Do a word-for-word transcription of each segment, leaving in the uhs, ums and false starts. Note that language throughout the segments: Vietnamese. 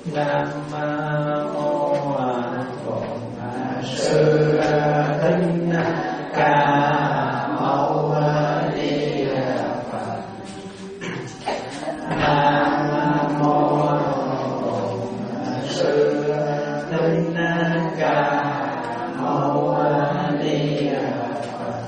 Nam mô Bổn Sư Thích Ca Mâu Ni Phật. Nam mô Bổn Sư Thích Ca Mâu Ni Phật.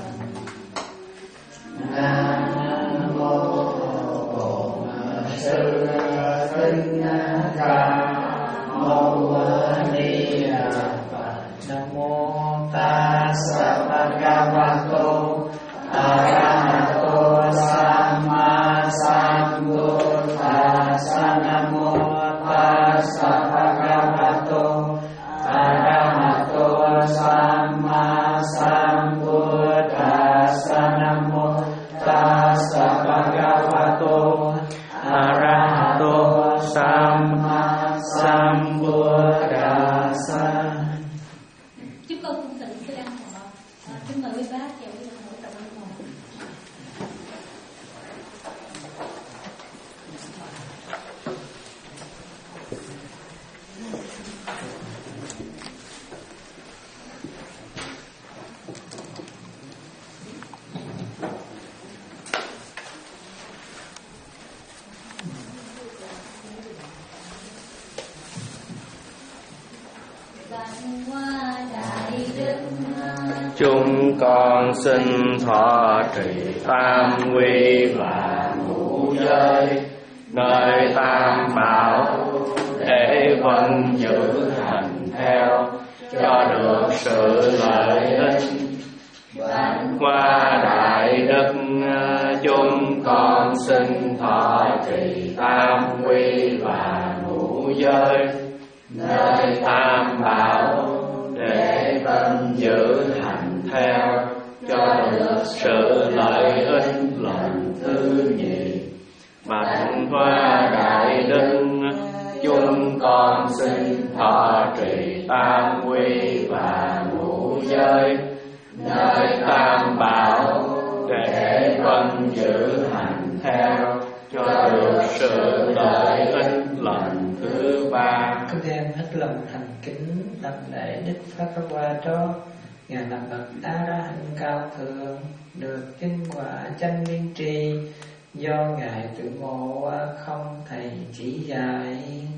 Nam mô Bổn Sư Thích Ca Mâu Ni Phật. Nam mô Tassa Bhagavato Arahato Samma Sambuddhassa. Nam mô Tassa Bhagavato Arahato Samma Sambuddhassa. Nam mô Tassa Bhagavato Arahato Samma Sambuddhassa. Chúng con cung thỉnh sư An Thọ. À, kính mời quý bác và quý đồng hữu trọng ơn ngồi. Chúng con xin thọ trì tam quy và ngũ giới nơi tam bảo để vâng giữ hành theo cho được sự lợi ích. Qua đại đức chúng con xin thọ trì tam quy và ngũ giới nơi tam bảo để vâng giữ hành theo cho được sự lợi ích lần thứ nhì. Bạch qua đại đức chúng con xin thọ trì tam quy và ngũ giới nơi tam bảo để vâng giữ hành theo cho được sự lợi ích lần thứ ba. Con đem hết lòng thành kính đảnh lễ Đức Pháp Qua Trót. Ngài là bậc A La Hán cao thượng, được chứng quả chánh biến tri, do Ngài tự ngộ không thầy chỉ dạy.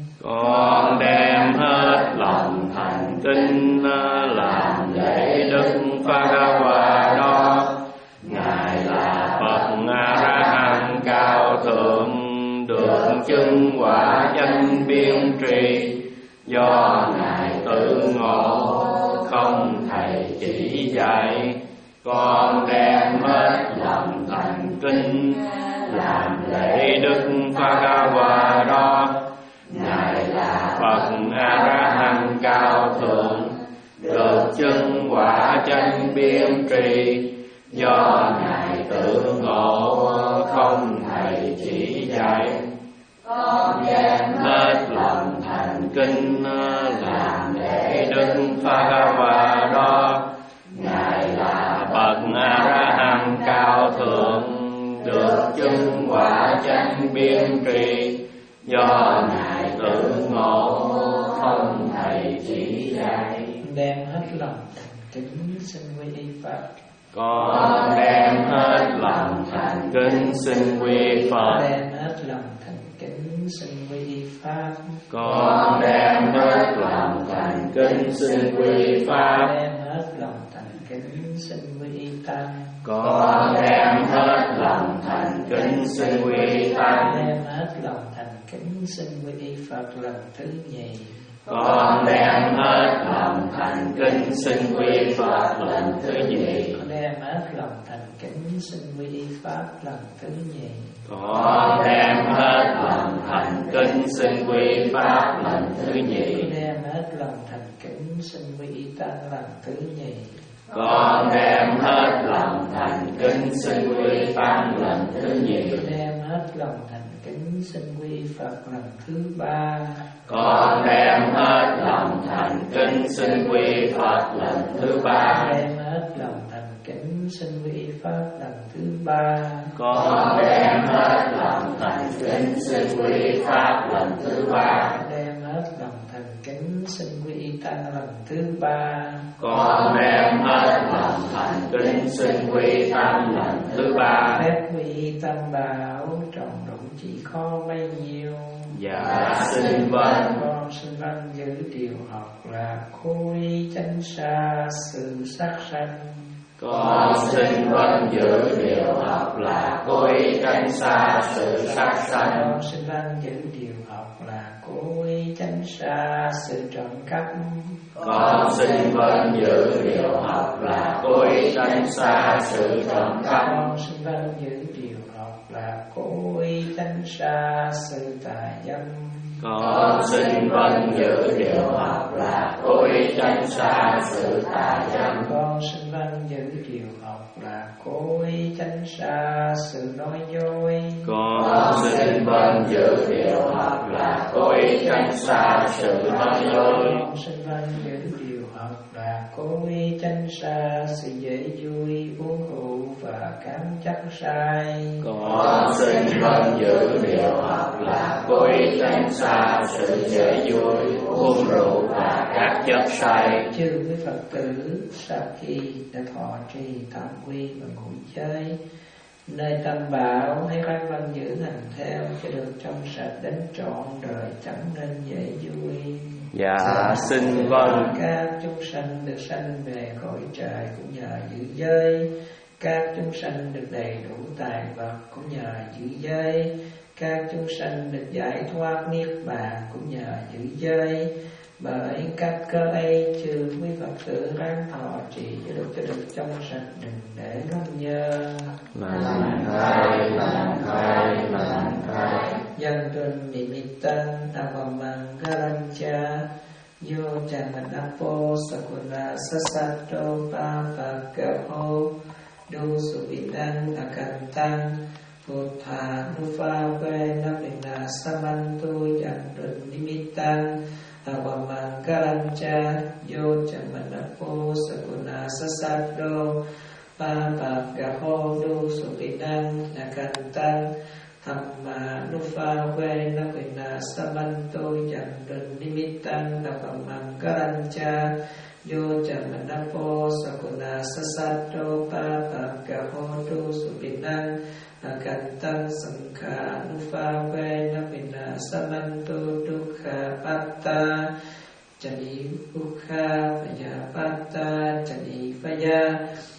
Con đem hết lòng thành kính làm lễ Đức Pháp Qua Trót. Ngài là bậc A La Hán cao thượng, được chứng quả chánh biến tri, do Ngài tự ngộ không thầy chỉ dạy. Con đem hết lòng thành kính làm lễ Đức Pháp Qua Trót. Ngài là bậc A La Hán cao thượng, được chứng quả chánh biến tri, do Ngài tự ngộ không thầy chỉ dạy. Con đem hết lòng thành kính làm lễ Đức Pháp Qua Trót. Ngài là bậc A La Hán cao thượng, được chứng quả chánh biến tri, do Ngài tự ngộ không thầy chỉ dạy. Đem hết lòng thành kính xin quy y Pháp. Con đem hết lòng thành kính xin quy Phật. Đem hết lòng thành kính xin quy y Pháp. Con đem hết lòng thành kính xin quy Pháp. Đem hết lòng thành kính xin quy y Tăng. Con đem hết lòng thành kính xin quy Tăng. Đem hết lòng thành kính xin quy y Phật lần thứ nhì. Con đem hết lòng thành kính xin quy Phật lần thứ nhì. Con đem hết lòng thành kính xin quy y Pháp lần thứ nhì. Con đem hết lòng thành kính xin quy Pháp lần thứ nhì. Con đem hết lòng thành kính xin quy y Tăng lần thứ nhì. Con đem hết lòng thành kính xin quy Tăng lần thứ nhì. Con đem hết lòng thành kính xin quy Phật lần thứ ba. Con đem hết lòng thành kính xin quy Phật lần thứ ba. Đem hết lòng thành kính xin quy Pháp lần thứ ba. Con đem hết lòng thành kính xin quy Pháp lần thứ ba. Đem hết xin quy y tăng lần thứ ba. Con đem hết lòng thành kính xin quy y tăng lần thứ ba. Phép quy y tam bảo tròn đủ chỉ khó bấy nhiêu. Dạ xin vâng. Con xin vâng giữ điều học là khối chánh xa sự sát sanh. Con xin vâng giữ điều học là khối tránh xa sự sát sanh. Con xin vâng giữ điều học là khối tránh xa sự trộm cắp. Con xin vâng giữ điều học là khối tránh xa sự trộm cắp. Con xin vâng giữ điều học là khối tránh xa sự tà dâm. Con xin vâng giữ điều học là khối tránh xa sự tà dâm. Con xin vâng giữ điều học là khối tránh xa sự nói dối. Con xin vâng giữ điều học là khối tránh xa sự nói dối. Con xin vâng giữ điều học là khối tránh xa sự dễ vui uống rượu và cám chắc sai. Con xin vâng giữ điều học là khối tránh xa sự dễ vui uống rượu và các chất say. Chư quý Phật tử sau khi đã thọ trì tam quy và ngũ giới, nơi tam bảo hãy ráng vâng giữ hành theo cho được trong sạch đến trọn đời, chẳng nên dễ vui. Dạ xin vâng. Các chúng sanh được sanh về cõi trời cũng nhờ giữ giới. Các chúng sanh được đầy đủ tài vật cũng nhờ giữ giới. Các chúng sanh được giải thoát niết bàn cũng nhờ giữ giới. Bởi các cơ ấy chư quý Phật tử ráng thọ trì cho được cho được trong sạch, đừng để ngâm nhơ. Lành thay, lành thay, lành thay. Dân tuân nimitan avamangalacha yo jananapo sakuna sasato papakaho dosu vidang akantang Buddha nufa ve navina samantu dân tuân nimitan avamangalacha yo jananapo sakuna sasato papakaho dosu vidang akantang Thamma nufa ve navina samanto jandan nimitan avamangalacha yo jamanapo sakuna sasato papakahoto subinang akantan sangha nufa ve navina samanto dukkha patta jadi ukha payapata jadi paya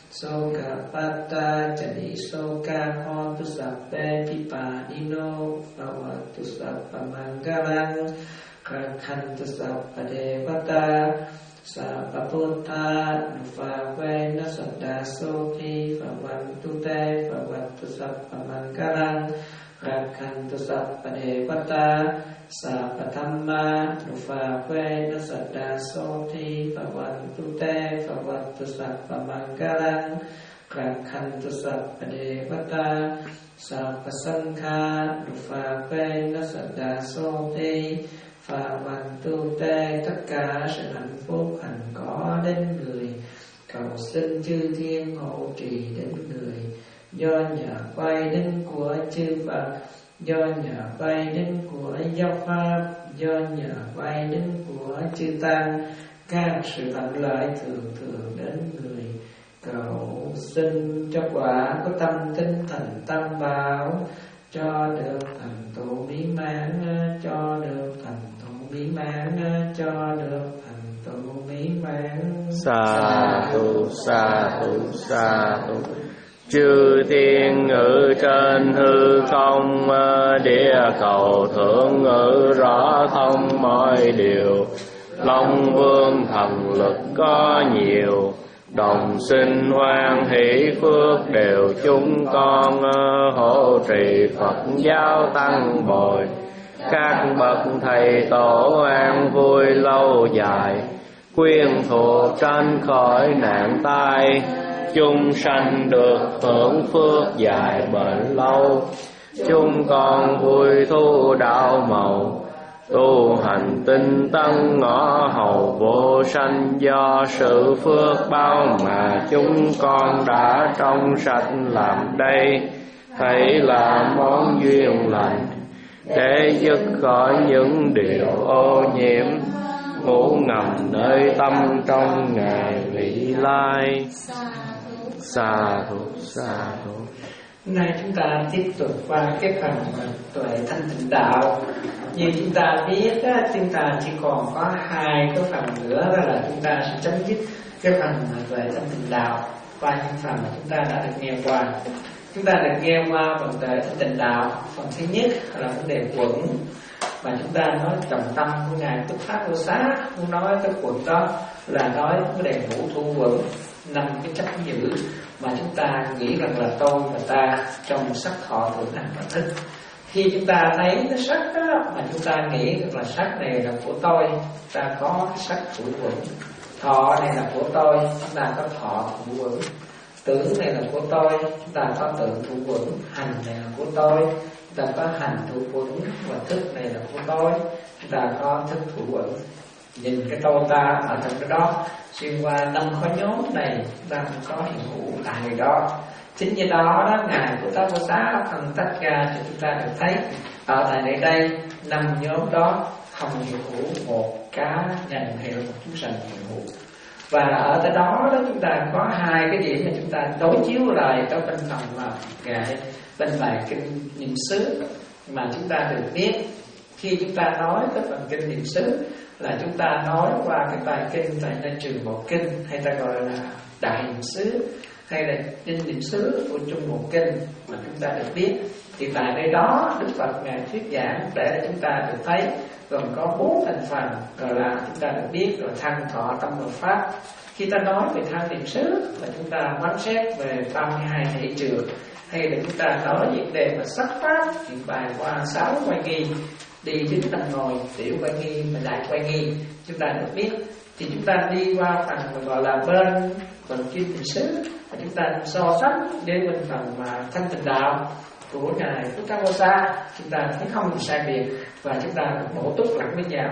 Soka pata jadi soka hontu sape pipa dino bawatu sapa manggalang rakhantu sapa devata sapa puta nufa ve nasada soki fawantu te fawatu sapa manggalang rakhantu sapa devata Sapa Dhamma nufa ve nasada soti fawantu te fawantu sapa manggalang rakhantu sapa devata sapa sangha nufa ve nasada soti fawantu te. Tất cả sự hạnh phúc hạnh có đến người, cầu xin chư thiên hộ trì đến người, do nhờ quay đến của chư Phật, do nhờ quay đến của giáo pháp, do nhờ quay đến của chư tăng, các sự thuận lợi thường thường đến người. Cầu xin cho quả có tâm tinh thành tam bảo, cho được thành tựu mỹ mãn, cho được thành tựu mỹ mãn, cho được thành tựu mỹ mãn. Sa tu sa tu sa tu. Chư thiên ngự trên hư không, địa cầu thượng ngự rõ thông mọi điều. Long vương thần lực có nhiều, đồng sinh hoan hỷ phước đều chúng con. Hộ trì Phật giáo tăng bồi, các bậc thầy tổ an vui lâu dài. Quyên thuộc tránh khỏi nạn tai, chúng sanh được hưởng phước dài bền lâu. Chúng con vui thu đạo màu, tu hành tinh tấn ngõ hầu vô sanh. Do sự phước bao mà chúng con đã trong sạch làm đây, hãy là món duyên lành để dứt khỏi những điều ô nhiễm. ngủ ngầm nơi tâm trong ngày vị lai. Sa thụ, sa thụ. Hôm nay chúng ta tiếp tục qua cái phần tuệ thanh tịnh đạo. Như chúng ta biết á, chúng ta chỉ còn có hai cái phần nữa, đó là chúng ta sẽ chấm dứt cái phần tuệ thanh tịnh đạo qua những phần mà chúng ta đã được nghe qua. Chúng ta được nghe qua phần tuệ thanh tịnh đạo. Phần thứ nhất là vấn đề quẩn, mà chúng ta nói trọng tâm của ngài Phật Pháp Vô Xá muốn nói cái quẩn đó là nói vấn đề ngũ thủ quẩn, năm cái chấp giữ mà chúng ta nghĩ rằng là tôi và ta trong sắc thọ tưởng hành và thức. Khi chúng ta thấy cái sắc đó mà chúng ta nghĩ rằng là sắc này là của tôi, ta có cái sắc thủ quẩn. Thọ này là của tôi, chúng ta có thọ thủ quẩn. Tưởng này là của tôi, chúng ta có tưởng thủ quẩn. Hành này là của tôi, chúng ta có hành thủ quẩn. Và thức này là của tôi, chúng ta có thức thủ quẩn. Nhìn cái tôi ta ở trong cái đó, xuyên qua năm khối nhóm này, chúng ta cũng có hiện hữu tại người đó. Chính như đó đó, ngài của ta Vô Xá phân tách ra cho chúng ta được thấy ở tại nơi đây năm nhóm đó không hiện hữu một cá nhân hay là một chúng sanh hiện hữu. Và ở tại đó đó chúng ta có hai cái điểm mà chúng ta đối chiếu lại trong bên phần mà ngài bên bài kinh niệm xứ mà chúng ta được biết. Khi chúng ta nói cái phần kinh niệm xứ là chúng ta nói qua cái bài kinh tại nơi trường bộ kinh, hay ta gọi là đại niệm xứ hay là kinh niệm xứ của trung bộ kinh mà chúng ta được biết. Thì tại đây đó Đức Phật ngài thuyết giảng để chúng ta được thấy gồm có bốn thành phần, gọi là chúng ta được biết rồi thân thọ tâm và pháp. Khi ta nói về thân niệm xứ là chúng ta quán xét về ba mươi hai thể trường, hay là chúng ta nói về đề mà sắc pháp thì bài qua sáu quay nghi, đi đến tầm ngồi tiểu quay nghi và đại quay nghi chúng ta được biết. Thì chúng ta đi qua phần gọi là bên phần kim niệm xứ và chúng ta so sánh với bên phần mà thanh tịnh đạo của ngài Phật Vô Xá, chúng ta thấy không sai biệt và chúng ta được bổ túc lẫn với nhau.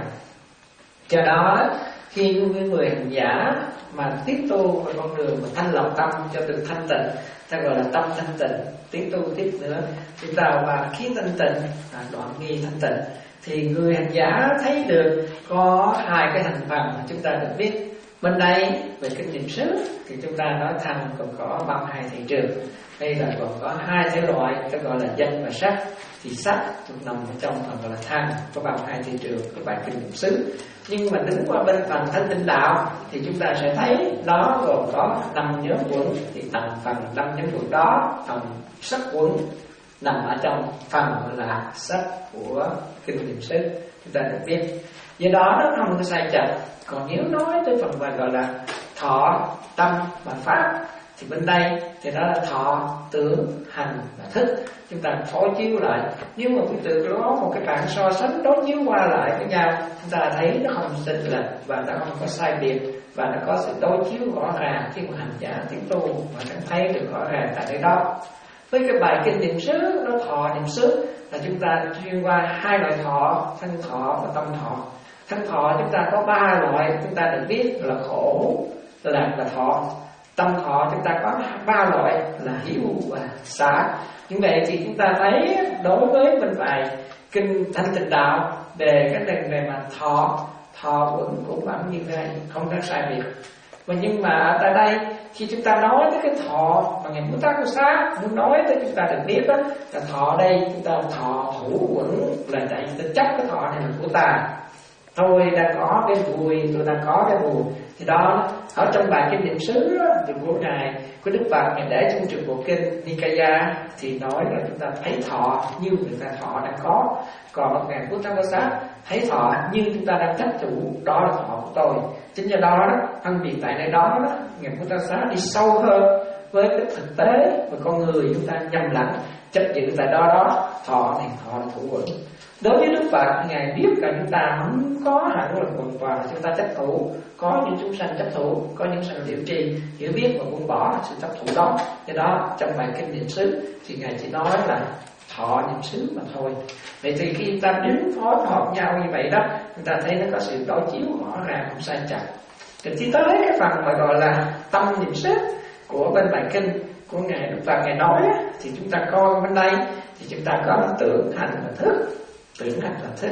Do đó khi những người hành giả mà tiếp tu vào con đường mà thanh lọc tâm cho từ thanh tịnh, ta gọi là tâm thanh tịnh, tiếp tu tiếp nữa chúng ta và khí thanh tịnh, à, đoạn nghi thanh tịnh, thì người hành giả thấy được có hai cái thành phần mà chúng ta được biết. Bên đây về kinh niệm xứ thì chúng ta nói thân còn có ba mươi hai thị trường, hay là còn có hai thể loại, ta gọi là danh và sắc. Thì sắc thuộc nằm ở trong phần gọi là thân, có ba mươi hai thị trường của bài kinh niệm xứ. Nhưng mà đứng qua bên phần thanh tịnh đạo thì chúng ta sẽ thấy nó gồm có năm nhóm quẩn. Thì tầm phần năm nhóm quẩn đó, phần sắc quẩn nằm ở trong phần gọi là sắc của kinh niệm xứ, chúng ta được biết. Do đó nó không có sai chậm. Còn nếu nói tới phần bài gọi là thọ, tâm và pháp thì bên đây thì đó là thọ, tưởng, hành và thức. Chúng ta phối chiếu lại. Nếu mà quý tự có một cái bảng so sánh đối chiếu qua lại với nhau, chúng ta thấy nó không xinh lệch và nó không có sai biệt, và nó có sự đối chiếu rõ ràng khi mà hành giả tiến tu mà cảm thấy được rõ ràng tại đây đó. Với cái bài kinh niệm xứ, nó thọ niệm xứ là chúng ta chuyên qua hai loại thọ, thân thọ và tâm thọ. Thân thọ chúng ta có ba loại, chúng ta được biết là khổ, là là thọ. Tâm thọ chúng ta có ba loại là hiểu và xả. Như vậy thì chúng ta thấy đối với bên bài kinh thanh tịnh đạo về cái đề về mà thọ, thọ vẫn cũng vẫn như vậy, không có sai biệt. Và nhưng mà tại đây khi chúng ta nói tới cái thọ mà ngày Phật Vô Xá muốn nói tới chúng ta được biết đó là thọ đây chúng ta thọ thủ quẩn là tại chúng ta chấp cái thọ này là của ta. Tôi đang có cái vui, tôi đang có cái buồn. Thì đó ở trong bài kinh niệm xứ thì của ngài của Đức Phật ngài để trong trường bộ kinh Nikaya thì nói là chúng ta thấy thọ như người ta thọ đang có. Còn ngài Phật Vô Xá thấy thọ như chúng ta đang chấp chủ, đó là thọ của tôi. Chính do đó đó phân biệt tại nơi đó đó ngài Phật Vô Xá đi sâu hơn với cái thực tế và con người chúng ta nhầm lẫn chấp giữ tại đó đó thọ thì thọ là thủ quẩn. Đối với Đức Phật ngài biết là chúng ta không có hẳn là quần và chúng ta chấp thủ, có những chúng sanh chấp thủ, có những sanh liễu tri hiểu biết và buông bỏ sự chấp thủ đó. Do đó trong bài kinh niệm xứ thì ngài chỉ nói là thọ niệm xứ mà thôi. Vậy thì khi ta đứng phối hợp nhau như vậy đó, chúng ta thấy nó có sự đối chiếu rõ ràng không sai chặt. Thì khi tới cái phần mà gọi là tâm niệm xứ của bên bài kinh của ngài Đức Phật ngài nói thì chúng ta coi bên đây thì chúng ta có tưởng hành và thức. Tưởng hành và thức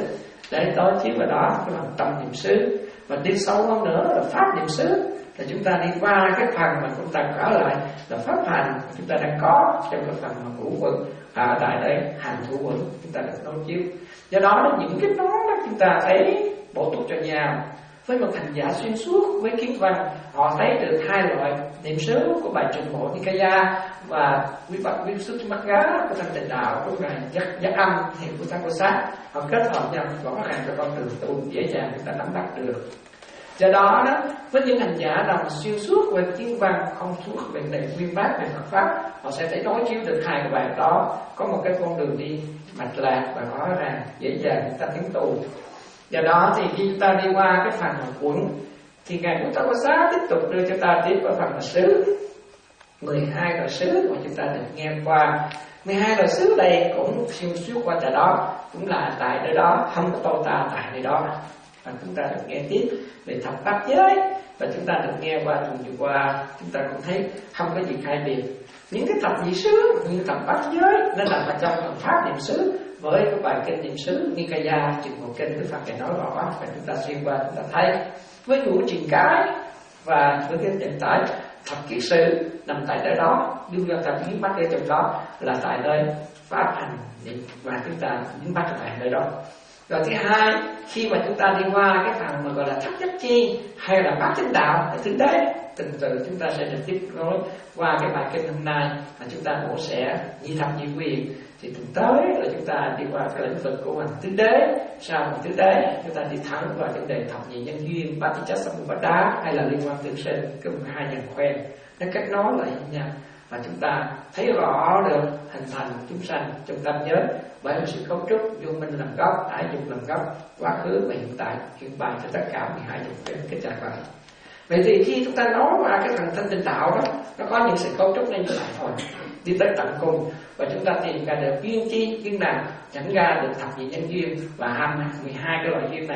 để đối chiếu vào đó cái bằng tâm niệm xứ. Và đi sâu hơn nữa là pháp niệm xứ, là chúng ta đi qua cái phần mà chúng ta trở lại là pháp hành chúng ta đang có trong cái phần mà ngũ vựng ở tại đây hành thủ vựng chúng ta được đối chiếu. Do đó những cái đó đó chúng ta thấy bổ túc cho nhau. Với một hành giả xuyên suốt với kiến văn, họ thấy được hai loại niệm xứ của bài trình bộ Nikaya và quý bậc quý xuất mắt gá của thanh tịnh đạo của ngài giác, giác âm thì của Tăng Cô Sát, họ kết hợp nhau rõ ràng cho con đường tu dễ dàng chúng ta nắm bắt được. Do đó đó với những hành giả nào mà xuyên suốt về kiến văn, không suốt về đề nguyên bác về Phật pháp, họ sẽ thấy đối chiếu được hai cái bài đó có một cái con đường đi mạch lạc và rõ ràng dễ dàng chúng ta tiến tu. Do đó thì khi chúng ta đi qua cái phần là quẩn thì ngài Bồ Tát Có Xá tiếp tục đưa cho ta tiếp vào phần là xứ, mười hai loại xứ mà chúng ta được nghe qua. Mười hai loại xứ đây cũng xuyên suốt qua tại đó, cũng là tại nơi đó, không có tôi ta tại nơi đó. Và chúng ta được nghe tiếp về thập bát giới, và chúng ta được nghe qua tuần vừa qua, chúng ta cũng thấy không có gì khai biệt. Những cái thập nhị xứ, những thập bát giới nó nằm ở trong phần pháp niệm xứ với cái bài kinh niệm xứ Nikaya chừng một kinh Đức Phật này nói rõ, và chúng ta xuyên qua chúng ta thấy với ngũ truyền cái và với cái hiện tại thập kiết sự nằm tại nơi đó, đưa ra thập biến bắt ở trong đó là tại nơi pháp hành niệm, và chúng ta biến bắt tại nơi đó. Rồi thứ hai, khi mà chúng ta đi qua cái phần mà gọi là thất giác chi hay là bát chánh đạo ở thứ đấy, từng từ chúng ta sẽ được tiếp nối qua cái bài kinh hôm nay mà chúng ta bổ sẽ nhị thập nhị quyền. Thì từng tới là chúng ta đi qua cái lĩnh vực của hành tứ đế, sau hành tứ đế chúng ta đi thẳng vào vấn đề thập nhị nhân duyên, bát chánh samuppada hay là liên quan tương sinh, cái hai nhân quen nó kết nối lại với nhau, và chúng ta thấy rõ được hình thành chúng sanh trong tâm giới bởi một sự cấu trúc vô minh làm gốc, ái dục làm gốc, quá khứ và hiện tại chuyển bài cho tất cả mười hai dục cái cái trạng vậy. Vậy thì khi chúng ta nói qua cái phần thanh tịnh đạo đó, nó có những sự cấu trúc nên như vậy thôi, đi tới tận cùng và chúng ta tìm ra được duyên chi duyên nào chẳng ra được thập nhị nhân duyên và hai mười hai cái loại duyên này,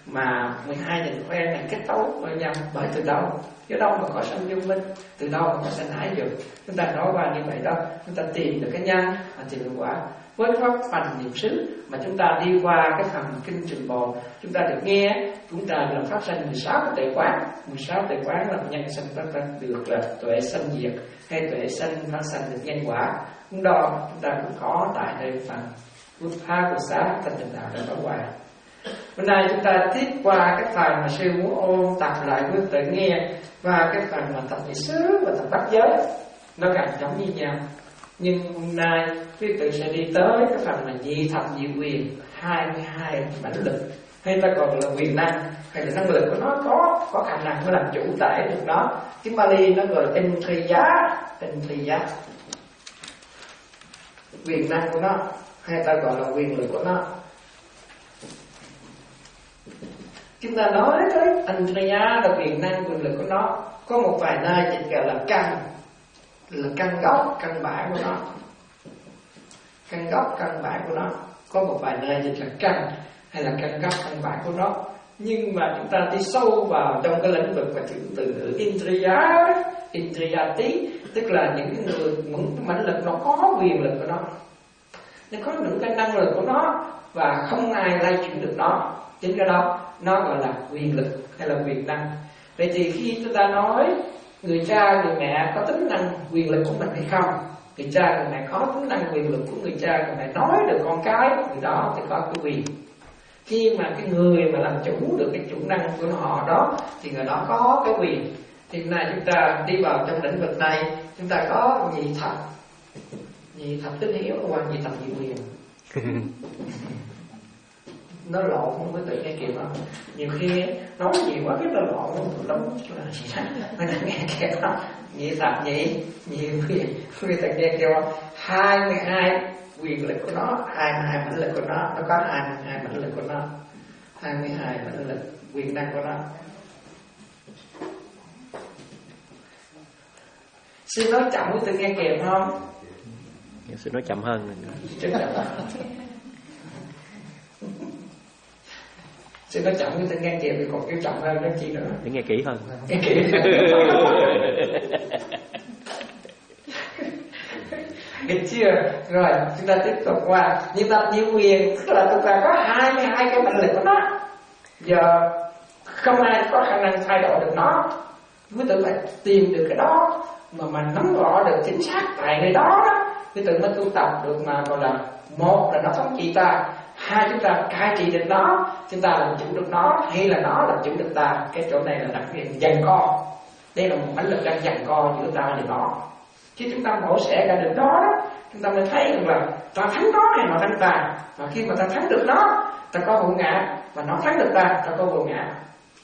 mà mười hai nhân quen này kết cấu với nhau bởi từ đâu, chứ đâu mà có sanh vô minh, từ đâu mà có sanh ái dục. Chúng ta nói qua như vậy đó, chúng ta tìm được cái nhân và tìm được quả. Với pháp hành niệm xứ mà chúng ta đi qua cái phần kinh trình bồ, chúng ta được nghe, chúng ta làm phát sanh mười sáu tuệ quán. Mười sáu tuệ quán là nhân sanh phát sanh được là tuệ sanh diệt, hay tuệ sanh phát sanh được nhân quả. Cũng đó chúng ta cũng có tại đây phần Bút Tha của Xá thanh tịnh đạo đã có qua. Hôm nay chúng ta tiếp qua cái phần mà sư muốn ôn tập lại với tự nghe, và cái phần mà tập nhị xứ và tập bát giới nó gần giống như nhau. Nhưng hôm nay quý vị sẽ đi tới cái phần mà nhị thập nhị quyền, hai mươi hai mãnh lực, hay ta còn là quyền năng, hay là năng lực của nó có có khả năng nó làm chủ tại được nó. Tiếng Bali nó gọi là Indriya, Indriya, quyền năng của nó, hay ta gọi là quyền lực của nó. Chúng ta nói tới Indriya là quyền năng, quyền lực của nó, có một vài nơi dịch gọi là căn, là căn gốc, căn bản của nó, căn gốc, căn bản của nó. Có một vài nơi dịch là căn hay là căn gốc, căn bản của nó. Nhưng mà chúng ta đi sâu vào trong cái lĩnh vực và chữ từ ngữ Indriya, Indriyati, tức là những người, những mãnh lực nó có quyền lực của nó, nó có những cái năng lực của nó và không ai lay chuyển được nó. Chính cái đó nó gọi là quyền lực hay là quyền năng. Vậy thì khi chúng ta nói người cha, người mẹ có tính năng quyền lực của mình hay không, người cha, người mẹ có tính năng quyền lực của người cha, người mẹ nói được con cái, người đó thì có cái quyền. Khi mà cái người mà làm chủ được cái chủ năng của họ đó thì người đó có cái quyền. Thì hôm nay chúng ta đi vào trong lĩnh vực này, chúng ta có nhị thập, nhị thập tín hiếu qua nhị thập nhị quyền. Nó lộn không có tự nghe kịp không? Nhiều khi nói nhiều quá biết nó lộn không lắm là gì đó, người ta nghe kịp không? Nhị thập nhị, nhiều quyền, người ta nghe kịp không? Hai mươi hai quyền lực của nó, hai mươi hai mãnh lực của nó, nó có hai mươi hai mãnh lực của nó, hai mươi hai mãnh lực quyền năng của nó. Xin nói chậm với tự nghe kịp không? Xin nói chậm hơn. Chậm hơn. Xin nói chậm với tự nghe kịp thì còn kêu chậm hơn đó chi nữa. Để nghe kỹ hơn. Nghe kỹ hơn. Được chưa? Rồi chúng ta tiếp tục qua những tập nhiễu quyền, tức là chúng ta có hai mươi hai cái mệnh lệnh của nó. Giờ không ai có khả năng thay đổi được nó, quý tử phải tìm được cái đó mà mà nắm rõ được chính xác tại nơi đó đó, quý tử mới tu tập được mà gọi là một là nó thống trị ta, hai chúng ta cai trị được nó, chúng ta làm chủ được nó, hay là nó làm chủ được ta. Cái chỗ này là đặc biệt giằng co. Đây là một mãnh lực đang giằng co giữa ta và nó. Khi chúng ta mổ xẻ cả được đó đó, chúng ta mới thấy rằng là ta thắng nó hay nó thắng ta. Và khi mà ta thắng được nó, ta có vô ngã, và nó thắng được ta, ta có vô ngã.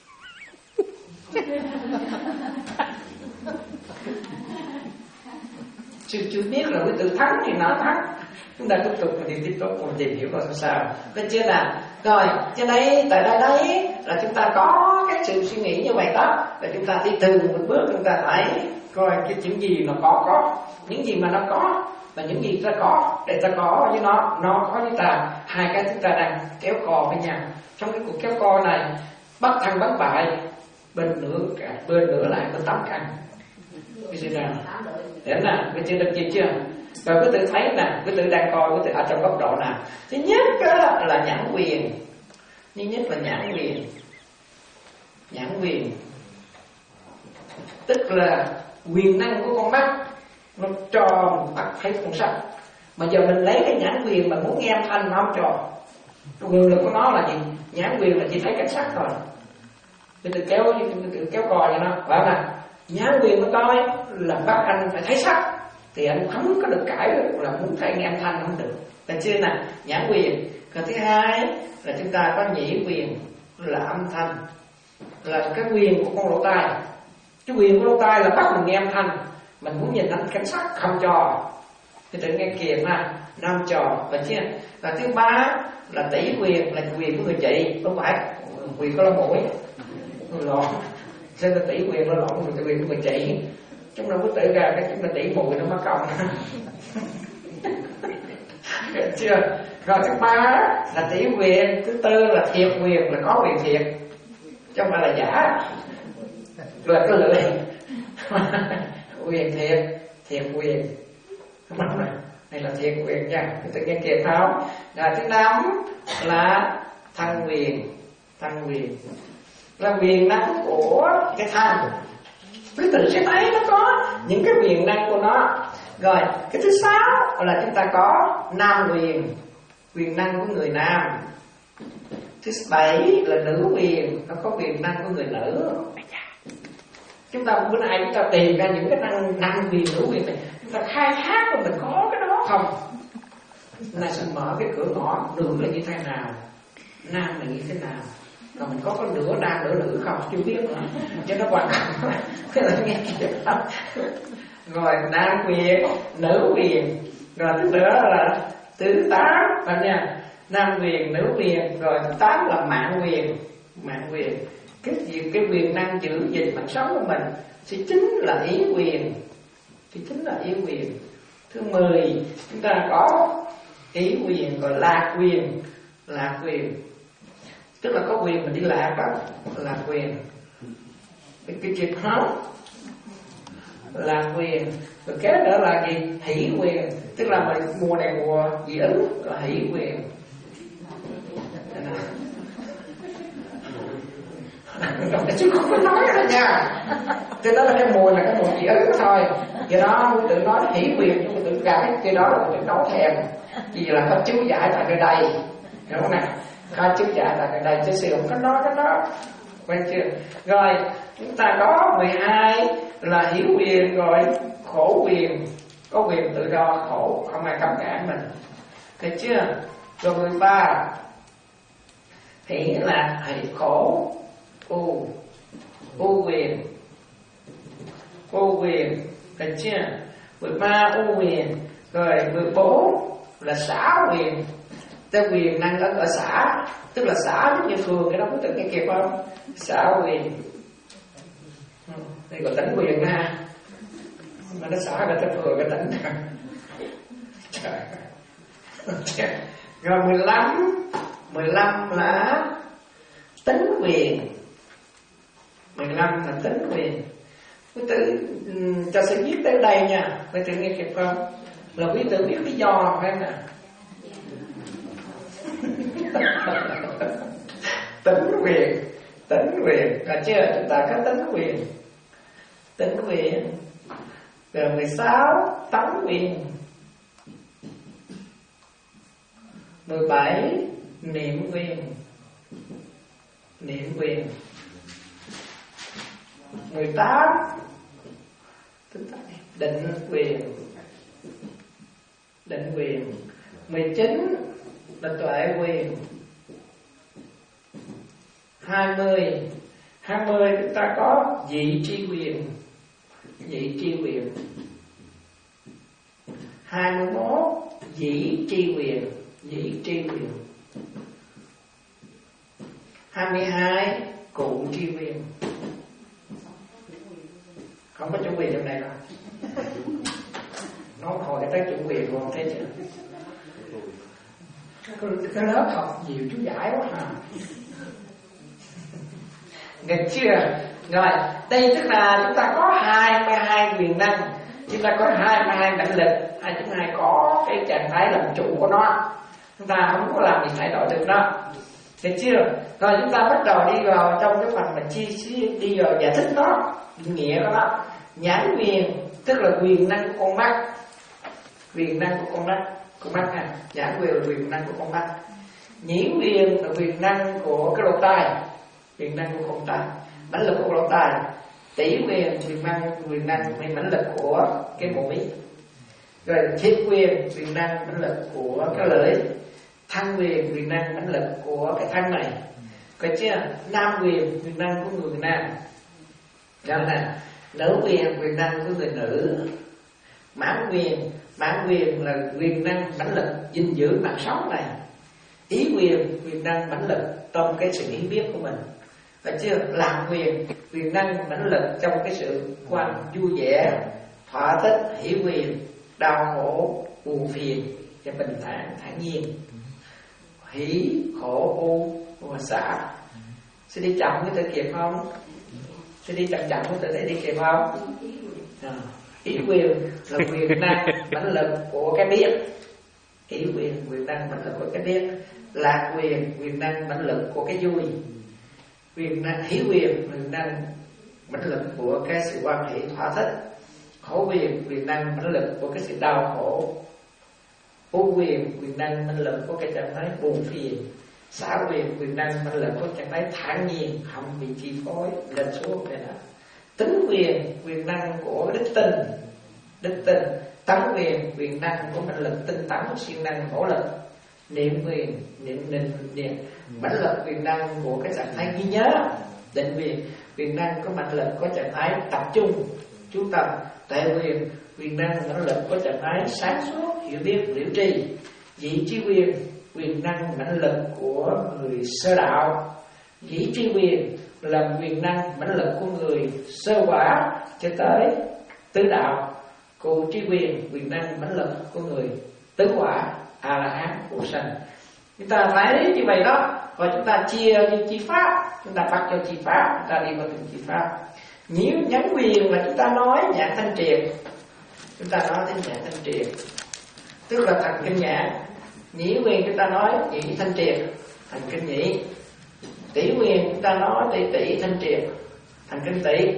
Chưa, chưa biết là quý tử thắng thì nó thắng. Chúng ta tiếp tục đi tiếp tục cùng tìm hiểu coi sao. Bên chưa nào? Rồi, trên đây, tại đây đấy là chúng ta có cái sự suy nghĩ như vậy đó. Và chúng ta đi từng một bước chúng ta thấy coi cái những gì nó có có, những gì mà nó có và những gì ta có, để ta có với nó, nó có với ta. Hai cái chúng ta đang kéo co với nhau. Trong cái cuộc kéo co này, bất thăng bất bại, bên nữa cả bên nữa lại có tám căn. Cái gì nào? Để nào, cái chưa được gì chưa? Và quý tử thấy nè, quý tử đang coi quý tử ở trong góc độ nào. Thứ nhất là, là nhãn quyền. Thứ nhất là nhãn quyền. Nhãn quyền tức là quyền năng của con mắt. Nó cho mắt thấy con sắc. Mà giờ mình lấy cái nhãn quyền mà muốn nghe âm thanh mà không cho. Quyền lực của nó là gì? Nhãn quyền là chỉ thấy cảnh sắc thôi. Quý tử kéo, quý tử kéo coi cho nó. Phải nè, nhãn quyền của tôi là bác anh phải thấy sắc, thì anh không có được cãi được là muốn thấy nghe âm thanh không được. Được chưa nè? Nhãn quyền. Còn thứ hai là chúng ta có nhĩ quyền, là âm thanh, là cái quyền của con lỗ tai. Cái quyền của lỗ tai là bắt mình nghe âm thanh, mình muốn nhìn anh cảnh sắc không cho, thì tự nghe kìa mà nam trò. Được chưa? Và thứ ba là tỷ quyền, là quyền của người chị, không phải quyền của lỗ mũi lộn. Nên là tỷ quyền nó lộn người quyền của người chị. Chúng nó có tự ra cái chúng ta tỷ mùi nó mất công. Được chưa? Rồi thứ ba là tỷ quyền, thứ tư là thiệt quyền, là có quyền thiệt, chứ không phải là giả. Rồi cái lưỡi quyền thiệt, thiệt quyền. Đây là thiệt quyền nha, tự nhiên kịp không? Rồi thứ năm là thân quyền. Thân quyền là quyền năng của cái thân. Quý tử sẽ thấy nó có những cái quyền năng của nó. Rồi cái thứ sáu là chúng ta có nam quyền, quyền năng của người nam. Thứ bảy là nữ quyền, nó có quyền năng của người nữ. Chúng ta bữa nay chúng ta tìm ra những cái năng năng quyền nữ quyền này, chúng ta khai thác mà mình có cái đó không? Này sẽ mở cái cửa ngõ nữ là như thế nào, nam là như thế nào. Còn mình có có nửa nam nửa nữ không chưa biết nữa, cho nó quan trọng. Thế là nghe kịp không? Rồi nam quyền, nữ quyền, rồi thứ nữa là thứ tám bạn nha, nam quyền, nữ quyền, rồi thứ tám là mạng quyền. Mạng quyền, cái gì cái quyền năng giữ gìn mạng sống của mình thì chính là ý quyền, thì chính là ý quyền. Thứ mười chúng ta có ý quyền, rồi lạc quyền. Lạc quyền tức là có quyền mình đi lạc đó, là quyền. Cái, cái chuyện đó là quyền. Rồi kế nữa là gì? Hỷ quyền, tức là mình mùa này mùa dị ứng là hỷ quyền. Chứ không có nói nữa nha. Thế đó là cái mùa là cái mùa dị ứng thôi. Do đó tự nói hỷ quyền, chúng tự cả cái kia đó là tự đấu thèm. Chỉ là có chú giải tại nơi đây, đúng không nào? Có chú giải tại nơi đây chứ sự không có nói cái đó. Quen chưa? Rồi chúng ta có mười hai là hiểu quyền, rồi khổ quyền, có quyền tự do khổ, không ai cấm cản mình. Thấy chưa? Rồi mười ba hỷ là hỷ khổ, u u quyền, u quyền. Thấy chưa? mười ba u quyền. Rồi mười bốn là xã quyền, cái quyền năng ở ở xã, tức là xã giống như phường cái đó có tự nghe kịp không? Xã quyền. Đây có tỉnh quyền ha, mà nó xã cái tới phường cái tỉnh. Rồi mười lăm mười lăm là tính quyền. mười lăm là tính quyền. Quý tử cho sẽ viết tới đây nha, quý tử nghe kịp không? Là quý tử biết lý do phải không ạ? Tính quyền, tính quyền, là chưa? Chúng ta có tính quyền, tính quyền. Rồi mười sáu tánh quyền, mười bảy niệm quyền, niệm quyền, mười tám định quyền, định quyền, mười chín là tuệ quyền, hai mươi hai mươi chúng ta có vị tri quyền, vị tri quyền, hai mươi mốt vị tri quyền, vị tri quyền, hai mươi hai cụ tri quyền. Không có chủ quyền trong này đâu. Nó hồi tới chủ quyền còn thấy chưa? Cái, cái lớp học nhiều chú giải quá hả? Được chưa? Rồi, đây tức là chúng ta có hai mươi hai quyền năng, chúng ta có hai mươi hai mãnh lực, hai chúng ta có cái trạng thái làm chủ của nó. Chúng ta không có làm gì thay đổi được nó. Được chưa? Rồi chúng ta bắt đầu đi vào trong cái phần mà chi đi vào giải thích nó, nghĩa của nó. Nhãn quyền tức là quyền năng của con mắt, quyền năng của con mắt, con mắt ha. Nhãn quyền là quyền năng của con mắt. Nhĩ quyền là quyền năng của cái lỗ tai, quyền năng của con tai, mãnh lực của lỗ tai. Tỷ quyền quyền năng quyền năng mãnh lực của cái mũi. Rồi thiết quyền quyền năng mãnh lực của cái lưỡi. Thân quyền quyền năng mãnh lực của cái thân này. Có chưa? Nam quyền quyền năng của người nam. Đó là nữ quyền quyền năng của người nữ. Mãn quyền mãn quyền là quyền năng mãnh lực gìn giữ mạng sống này. Ý quyền quyền năng mãnh lực trong cái sự hiểu biết của mình. Phải chưa? Lạc quyền quyền năng mãnh lực trong cái sự quan vui vẻ, thỏa thích, hỷ quyền, đau khổ, buồn phiền và bình thản thản nhiên. Hỷ khổ u và xả. Sẽ đi chậm với tự kịp không? Sẽ đi chậm chậm với tự thể đi kịp không? À, ý quyền là quyền năng mãnh lực của cái biết. Ý quyền quyền năng mãnh lực của cái biết. Lạc quyền quyền năng mãnh lực của cái vui. Quyền năng hỷ quyền quyền năng mãnh lực của cái sự quan hệ thỏa thích. Khổ quyền quyền năng mãnh lực của cái sự đau khổ. Vô quyền quyền năng mãnh lực của cái trạng thái buồn phiền. Xả quyền quyền năng mãnh lực của trạng thái thản nhiên, không bị chi phối lên xuống vậy đó. Tính quyền quyền năng của đức tin, đức tin. Tấn quyền quyền năng của mãnh lực tinh tấn siêng năng nỗ lực. Niệm quyền niệm niệm niệm mãnh lực quyền năng của cái trạng thái ghi nhớ. Định quyền quyền năng có mãnh lực có trạng thái tập trung chú tâm. Tuệ quyền quyền năng mãnh lực có trạng thái sáng suốt hiểu biết liễu tri. Vị tri quyền quyền năng mãnh lực của người sơ đạo. Dĩ tri quyền là quyền năng mãnh lực của người sơ quả cho tới tứ đạo. Cụ tri quyền quyền năng mãnh lực của người tứ quả a la hán vô sanh. Chúng ta thấy như vậy đó. Rồi chúng ta chia như chi pháp, chúng ta bắt cho chi pháp, chúng ta đi vào từng chi pháp. Nhiễu nhãn quyền là chúng ta nói nhãn thanh triệt, chúng ta nói đến nhãn thanh triệt tức là thần kinh nhãn. Nhĩ quyền chúng ta nói nhĩ thanh triệt, thần kinh nhĩ. Tỷ quyền chúng ta nói tỷ tỷ thanh triệt, thần kinh tỷ.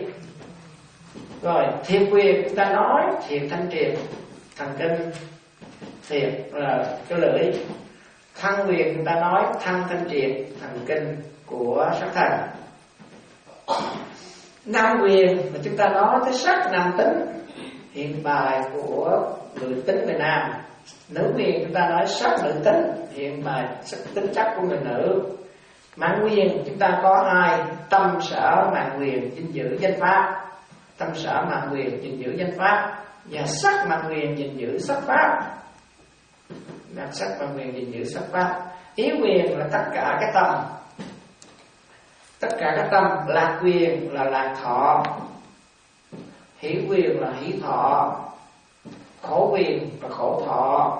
Rồi thiệt quyền chúng ta nói thiệt thanh triệt, thần kinh thiệt là cái lưỡi. Thân quyền chúng ta nói thân thanh triệt, thần kinh của sắc thần. Nam quyền mà chúng ta nói tới sắc nam tính, hiện bài của người tính người nam. Nữ quyền chúng ta nói sắc nữ tính, hiện bài sắc tính chất của người nữ. Mãn quyền chúng ta có hai, tâm sở mãn quyền gìn giữ danh pháp. Tâm sở mãn quyền gìn giữ danh pháp. Và sắc mãn quyền gìn giữ sắc pháp. Đặc sắc mãn quyền gìn giữ sắc pháp. Ý quyền là tất cả cái tâm, tất cả các tâm. Lạc quyền là lạc thọ. Hỷ quyền là hỷ thọ. Khổ quyền là khổ thọ.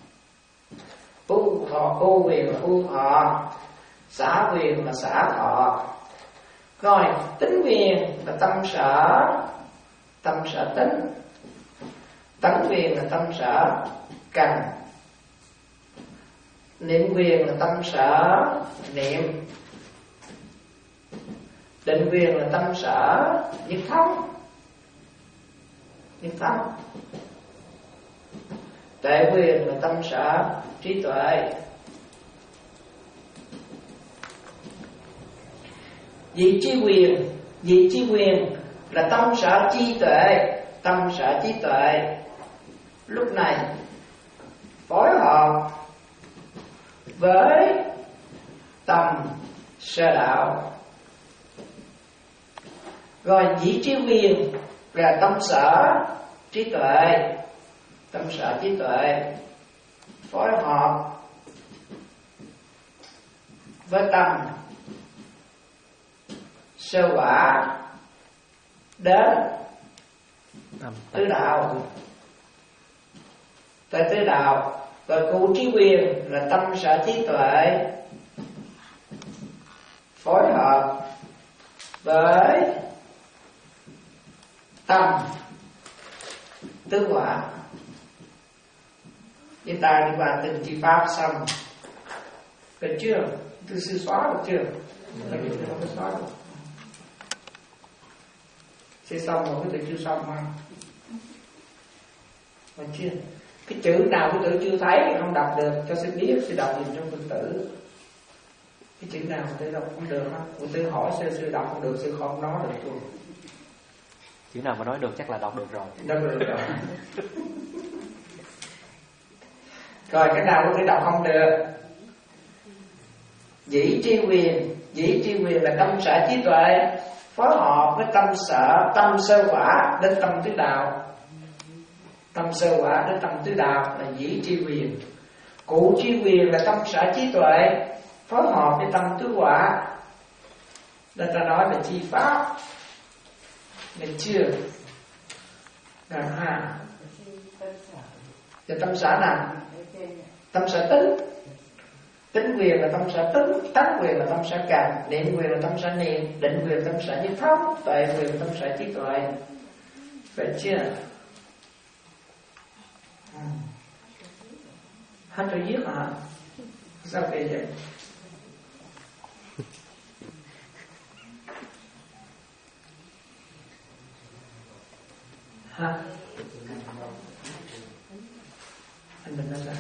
U thọ u quyền là u thọ. Xả quyền là xả thọ. Rồi tính quyền là tâm sở, tâm sở tính. Tấn quyền là tâm sở cần, niệm quyền là tâm sở niệm, định quyền là tâm sở nhất thông, nhất thông. Tuệ quyền là tâm sở trí tuệ. Vị chi quyền, vị chi quyền là tâm sở trí tuệ, tâm sở trí tuệ. Lúc này phối hợp với tâm sơ đạo. Rồi vị trí quyền là tâm sở trí tuệ, tâm sở trí tuệ phối hợp với tâm sơ quả đến tứ đạo. Tại tứ đạo. Rồi cụ trí quyền là tâm sở trí tuệ phối hợp với tâm tứ quả. Chúng ta đi qua từng chi pháp xong được chưa? Từ sư xóa được chưa? Tại vì không có xóa được. Sẽ xong rồi cái từ chưa xong mà. Mà chưa? Cái chữ nào cái tự chưa thấy không đọc được cho sư biết, sư đọc nhìn trong phân tử. Cái chữ nào tự đọc không được không? Tự hỏi sư sư đọc không được, sư không nói được luôn. Chữ nào mà nói được chắc là đọc được rồi. Đọc được rồi. Rồi cái nào có thể đọc không được? Dĩ tri quyền, dĩ tri quyền là tâm sở trí tuệ phối hợp với tâm sở, tâm sơ quả đến tâm tứ đạo. Tâm sơ quả đến tâm tứ đạo là dĩ tri quyền. Cụ tri quyền là tâm sở trí tuệ phối hợp với tâm tứ quả. Nên ta nói về chi pháp. Được chưa? Rồi ha. Và tâm sở nào? Tâm sở tính. Tính quyền là tâm sở tính, tánh quyền là tâm sở cần, niệm quyền là tâm sở niệm, định quyền là tâm sở nhất thông, tuệ quyền là tâm sở trí tuệ. Phải chưa? Hết rồi viết hả? Sao kỳ vậy? Hả? Anh định nói sao?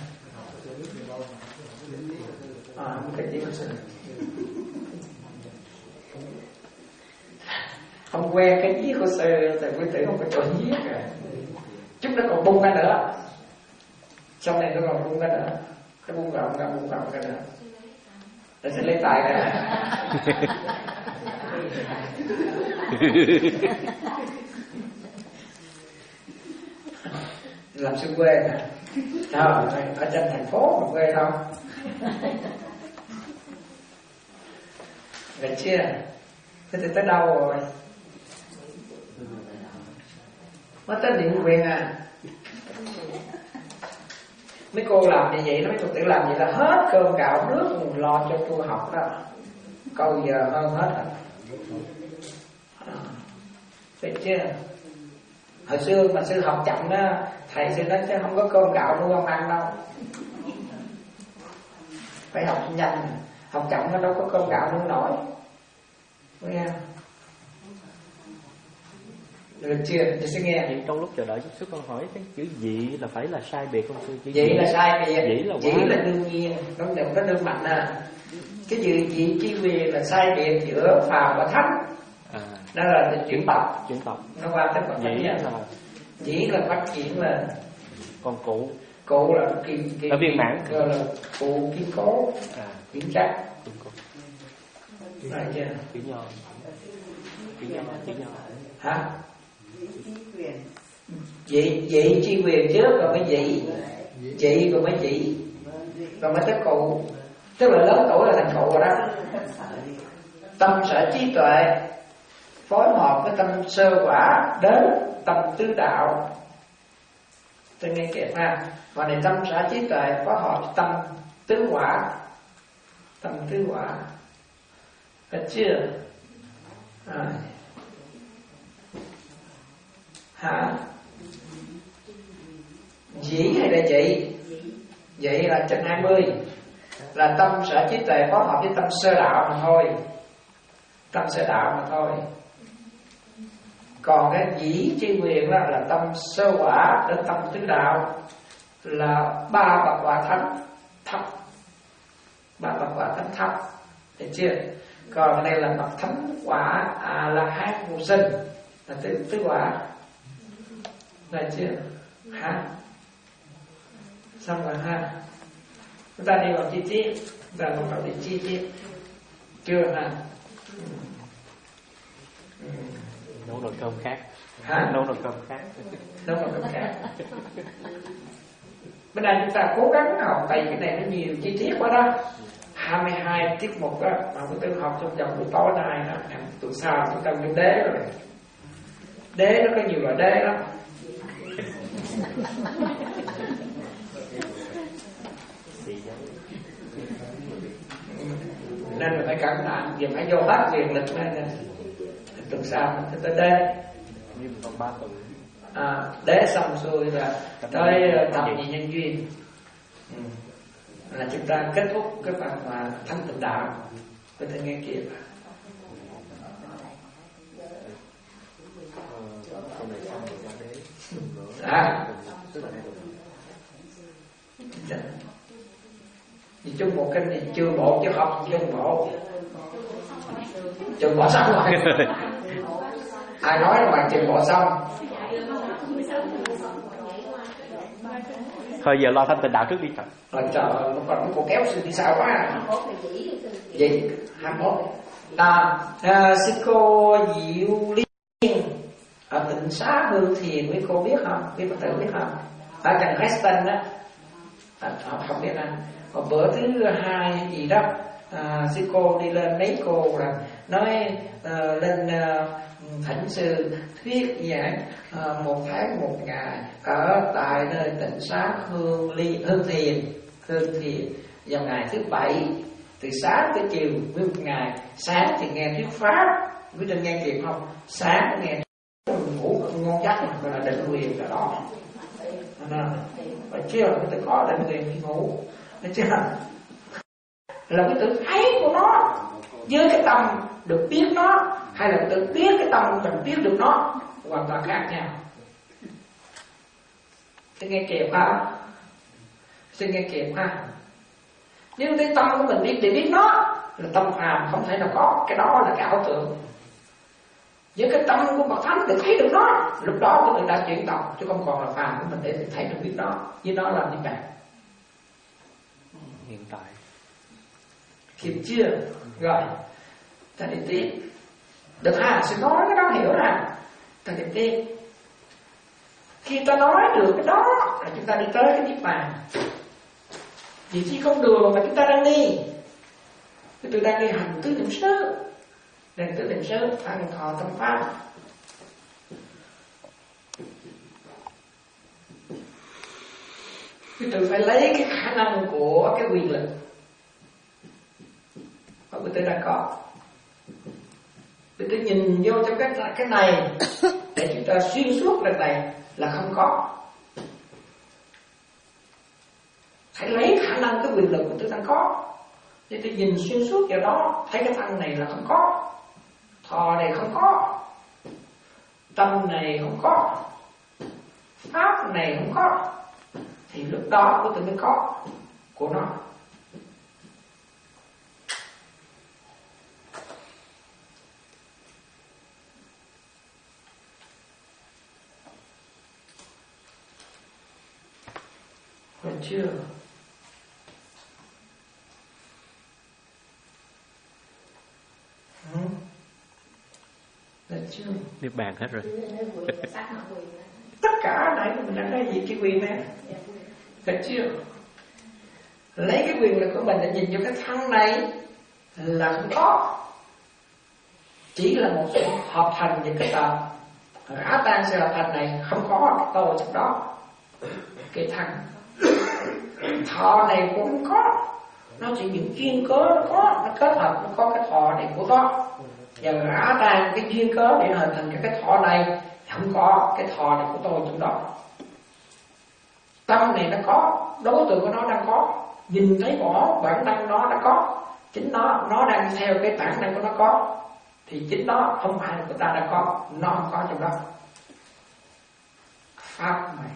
À, một cái gì mà sao? Không quen cái viết của sư, tại quý tử không có chỗ viết rồi. Chút nó còn bung ra nữa. Trong này nó còn bung ra nữa. Nó bung rộng ra, bung rộng ra nữa. Để sẽ lấy tay ra. Làm sư quê nè. Trời ơi, ở trên thành phố mà quê đâu. Vậy chưa? Thế thì tới đâu rồi? Mới tới niệm quyền à. Mấy cô làm như vậy đó, mấy cô tự làm vậy là hết cơm gạo nước mình lo cho cô học đó. Câu giờ hơn hết rồi. Vậy chưa? Hồi xưa mà sư học chậm đó, thầy sư nói chứ không có cơm gạo nuôi ông ăn đâu. Phải học nhanh, học chậm nó đâu có cơm gạo nuôi nổi. Nghe không? Được chưa? Tôi sẽ nghe. Vậy trong lúc chờ đợi chút sức con hỏi cái chữ dị là phải là sai biệt không sư? Dị là sai biệt. Dị là, dị là đương nhiên. Nó đừng có đương mạnh à. Cái gì dị chi quyền là sai biệt giữa phàm và thánh. À. Đó là chuyển tộc. Chuyển tộc. Nó qua tới bậc thánh. Là dĩ là phát triển lên. Còn cụ. Cụ là kim kim. Là viên mãn. Gọi là cụ kiên cố. À. Kiên chắc. Kiên cố. Right chưa? Chữ nho. Chữ nho. Chữ nho. Hả? Dị dị chi quyền trước rồi mới dị. Dị rồi mới dị. Rồi mới tới cụ. Tức là lớn tuổi là thành cụ rồi đó. Tâm sở trí tuệ phối hợp với tâm sơ quả đến tâm tứ đạo. Tôi nghe kịp ha. Và này tâm sở trí tuệ phối hợp với tâm tứ quả. Tâm tứ quả. Được chưa? À. Hả? là chân hai mươi, là tâm sở trí tuệ phối hợp với tâm sơ đạo mà thôi, tâm sơ đạo mà thôi. Còn cái dĩ chi quyền đó là tâm sơ quả đến tâm tứ đạo, là ba bậc quả thánh thấp, ba bậc quả thánh thấp, được chưa? Còn cái này là bậc thánh quả à, là hai vô sinh, là tứ tứ quả, được chưa? Ha, xong rồi ha. Chúng ta đi vào chi tiết, chúng ta bắt đầu đi chi tiết chưa ha? Ừ. Nấu nồi cơm khác. Hả? Nấu nồi cơm khác. Nấu nồi cơm khác. Bên này chúng ta cố gắng học, tại vì cái này nó nhiều chi tiết quá đó. hai mươi hai tiết mục đó mà chúng tôi học trong vòng buổi tối nay đó, tuần sau chúng ta biết đế rồi. Đế nó có nhiều loại đế lắm. Nên mình phải cẩn thận, vì phải vô bắt quyền lực nên tuần sau mình tới đế. Còn ba tuần. À, đế xong xuôi là tới thập nhị nhân duyên. Ừ. Là chúng ta kết thúc cái phần mà thanh tịnh đạo. Có thể nghe kịp. À, thì chung bộ kinh thì chưa bộ chứ học chung bộ, chung bộ xong rồi. Ai nói là chung bộ xong. Thôi giờ lo thanh tịnh đạo trước đi trời. Rồi trời, nó còn cô kéo sư đi sao quá. Vậy hai mươi mốt. À, à sư cô Diệu Liên ở Tịnh Xá Hương Thiền, mấy cô biết không? Biết Phật tử biết không? Ở gần Heston đó. À, không biết anh. Còn bữa thứ hai gì đó, à, sư cô đi lên mấy cô là nói uh, lên uh, thỉnh sư thuyết giảng uh, một tháng một ngày ở tại nơi Tịnh Xá Hương Ly Hương Thiền, Hương Thiền vào ngày thứ bảy, từ sáng tới chiều với một ngày. Sáng thì nghe thuyết pháp, quý vị nghe kịp không? Sáng nghe ngủ ngon giấc mà là định quyền cả đó. Phải chưa? Quý vị có định quyền khi ngủ, phải chưa? Là quý tự thấy của nó với cái tâm được biết nó, hay là tự biết cái tâm mình biết được nó, hoàn toàn khác nhau. Tôi nghe kịp ha, tôi nghe kịp ha. Nhưng cái tâm của mình biết để biết nó là tâm phàm, không thể nào có, cái đó là cái ảo tưởng. Với cái tâm của bậc thánh để thấy được nó, lúc đó tôi đã chuyển tộc, chứ không còn là phàm của mình để thấy được biết nó. Với nó là như vậy. Hiện tại kịp chưa? Rồi ta đi tiếp. Được ha, sẽ nói cái đó hiểu nè. Ta đi tiếp. Khi ta nói được cái đó là chúng ta đi tới cái niết bàn. Vì chỉ con đường mà chúng ta đang đi, tôi đang đi hành tứ niệm xứ, đang tứ niệm xứ thăng thọ tâm pháp. Tôi tự phải lấy cái khả năng của cái quyền lực mà tôi đang có. Tôi tự nhìn vô trong cái cái này để chúng ta xuyên suốt lần này là không có. Hãy lấy khả năng cái quyền lực của tôi đang có để tôi nhìn xuyên suốt vào đó, thấy cái thân này là không có, thọ này không có, tâm này không có, pháp này không có, thì lúc đó của tôi mới có của nó. Còn chưa? Ừ. Được chưa? niết bàn hết rồi. Tất cả nãy mình đã nói gì cái quyền này. Được chưa? Lấy cái quyền lực của mình để nhìn vô cái thân này là không có, chỉ là một sự hợp thành về cái tờ ngã tan sự hợp thành này, không có cái tôi trong đó. Cái thân thọ này cũng không có, nó chỉ những duyên cớ nó có, nó kết hợp nó có cái thọ này của nó, và ngã tan cái duyên cớ để hình thành cái thọ này, không có cái thọ này của tôi trong đó. Tâm này nó có, đối tượng của nó đang có, nhìn thấy bỏ bản năng đó đã có, chính nó nó đang theo cái bản năng của nó có, thì chính nó không phải là người ta đã có, nó không có trong đó. Pháp này,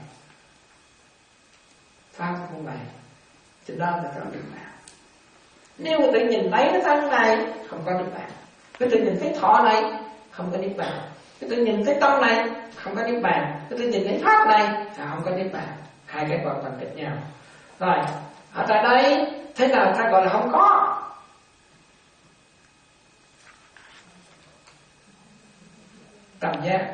pháp không này, chính đó là có được bạn. Nếu tự nhìn thấy cái thân này không có niết bàn, cái tự nhìn thấy thọ này không có niết bàn, cái tự nhìn thấy tâm này không có niết bàn, cái tự nhìn thấy pháp này không có niết bàn, hai cái hoàn toàn khác nhau. Rồi ở tại đây thế nào ta gọi là không có? Tầm giác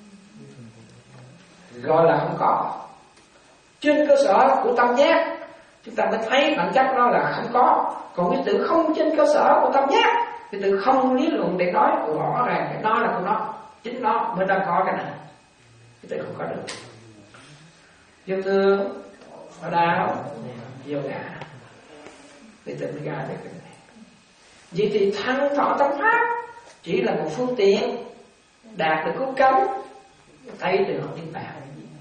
gọi là không có. Trên cơ sở của tâm giác chúng ta mới thấy bản chất nó là không có. Còn cái từ không trên cơ sở của tâm giác, cái từ không lý luận để nói rõ ràng cái nó là của nó, chính nó mới đang có cái này, cái từ không có được. Yêu thương ở đạo yêu ngã, cái từ mới ra được cái này. Vậy thì thân thọ tâm pháp chỉ là một phương tiện đạt được cứu cánh, thấy được niết bàn.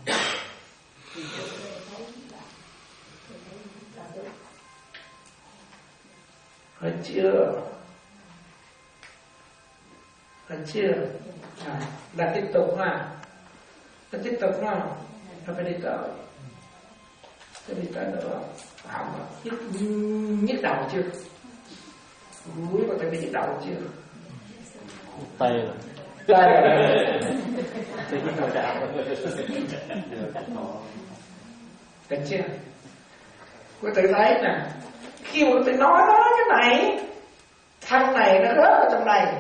Hết chưa? Hết chưa? À, là tiếp tục ha. Là tiếp tục ha. Nó phải đi tới. Phải đi tới nữa. Không, nhức, nhức đầu chưa? Mũi có thể bị nhức đầu chưa? Tay rồi. Tay rồi. Được chưa? Cô tự thấy nè, khi mà tôi nói đó cái này, thân này nó rớt ở trong này,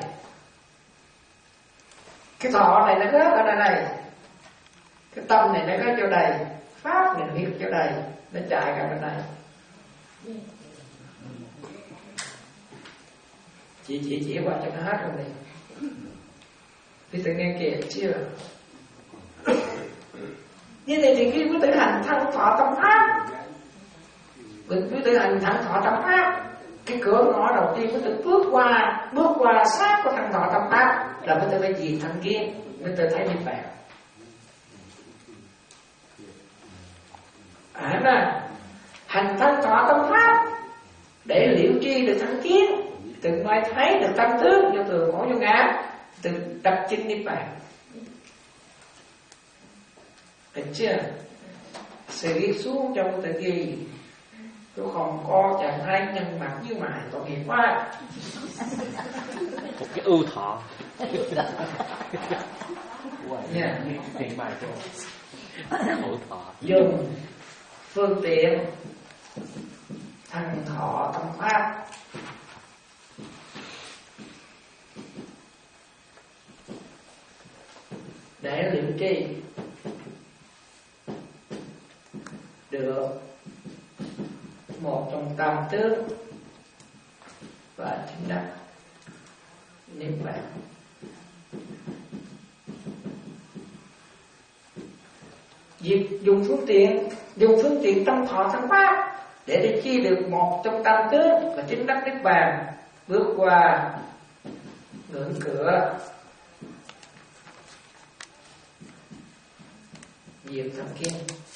cái thọ này nó rớt ở đây này, cái tâm này nó rớt chỗ đây, pháp này nó rớt chỗ đây, nó chạy cả bên này. Chị chỉ chỉ qua cho nó hết rồi này. Thì tự nghe kìa chưa? Như thế thì khi quý tử hành thân thọ tâm pháp, quý tử hành thân thọ tâm pháp, cái cửa ngõ đầu tiên quý tử bước qua, bước qua sát của thân thọ tâm pháp là quý tử phải diệt thân kiến, quý tử thấy niết bàn. À nè, hành thân thọ tâm pháp để liễu tri được thân kiến, tự mới thấy được tâm tướng vô thường khổ vô ngã, tự tập chính niết bàn. Được chưa? Sự viết xuống trong tự ghi, tôi không có chẳng thấy nhân mặt như mày, tội nghiệp quá. Một cái ưu thọ. Nha. Ưu thọ. Dùng phương tiện thân thọ tâm pháp để liễu tri được một trong tam tướng và chính đắc niết bàn. Việc dùng phương tiện, dùng phương tiện tâm thọ tâm pháp để đi chi được một trong tam tướng và chính đắc niết bàn, bước qua ngưỡng cửa diệt thân kiến.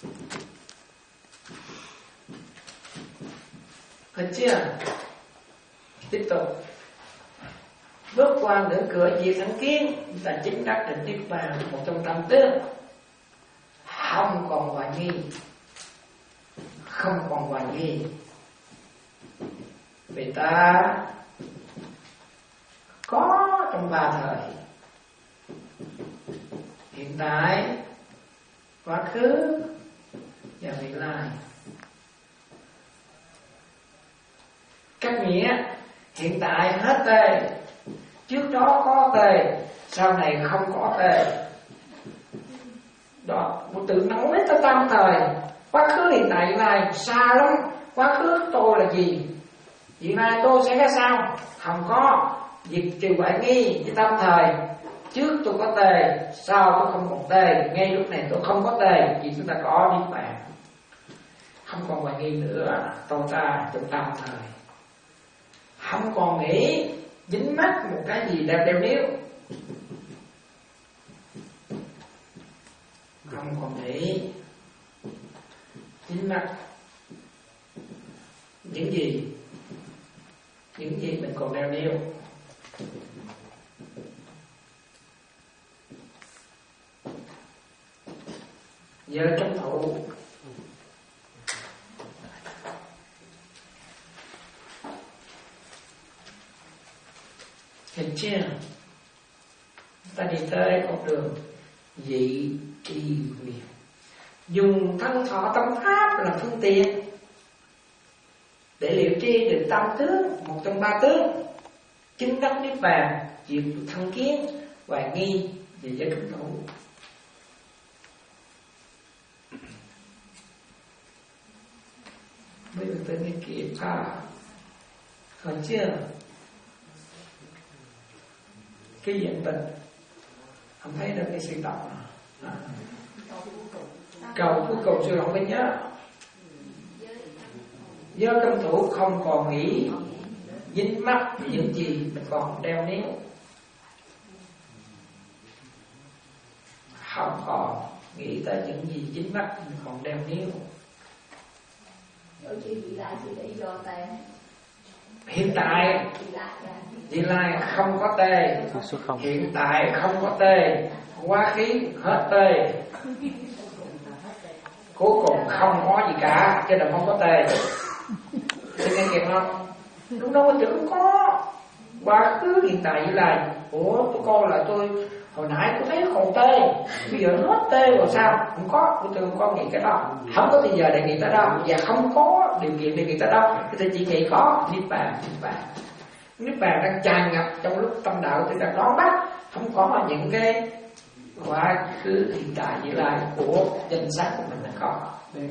Hết chưa? Tiếp tục bước qua ngưỡng cửa diệt thân kiến là chính đắc định niết bàn, một trong tam tướng, không còn hoài nghi, không còn hoài nghi. Vì ta có trong ba thời, hiện tại, quá khứ và vị lai. Cách nghĩa hiện tại hết tề, trước đó có tề, sau này không có tề. Đó, một từ nói tới tam thời, quá khứ hiện tại vị lai xa lắm. Quá khứ tôi là gì, hiện nay tôi sẽ ra sao? Không có. Việc trừ hoài nghi với tam thời, trước tôi có tề, sau tôi không còn tề, ngay lúc này tôi không có tề, vì chúng ta có niết bàn. Không còn hoài nghi nữa, tôi ta trong tam thời, không còn nghĩ dính mắc một cái gì đẹp đeo níu, không còn nghĩ dính mắc những gì những gì mình còn đeo níu. Giờ trong thủ Hình chưa? Ta đi tới con đường dị tri quyền, dùng thân thọ tâm pháp là phương tiện để liệu tri được tam tướng, một trong ba tướng chính đắc niết bàn, diệt thân kiến, hoài nghi về giới trung thủ. Bây giờ tới cái kịp à, còn chưa? Cái diện tình không thấy được cái sự động à. Cầu cuối cùng sự động bên nhớ. Do công thủ không còn nghĩ dính mắc những gì mình còn đeo níu, không còn nghĩ tới những gì dính mắc mình còn đeo níu. Hiện tại Vị lai không có tê, hiện tại không có tê, quá khí hết tê, cuối cùng không có gì cả, chứ đừng không có tê. Thế nghe kịp không? Lúc đó tôi không có. Quá khứ hiện tại Vị lai, ủa tôi coi là tôi hồi nãy tôi thấy còn tê, bây giờ hết tê rồi sao? Không có, tôi không có nghĩ cái đó, không có bây giờ để nghĩ tới đâu, và không có điều kiện để nghĩ tới đâu, tôi chỉ nghĩ có niết bàn, niết bàn. Niết bàn đang tràn ngập trong lúc tâm đạo tôi đang đón bắt, không có những cái quá khứ hiện tại Vị lai của danh sắc của mình là có.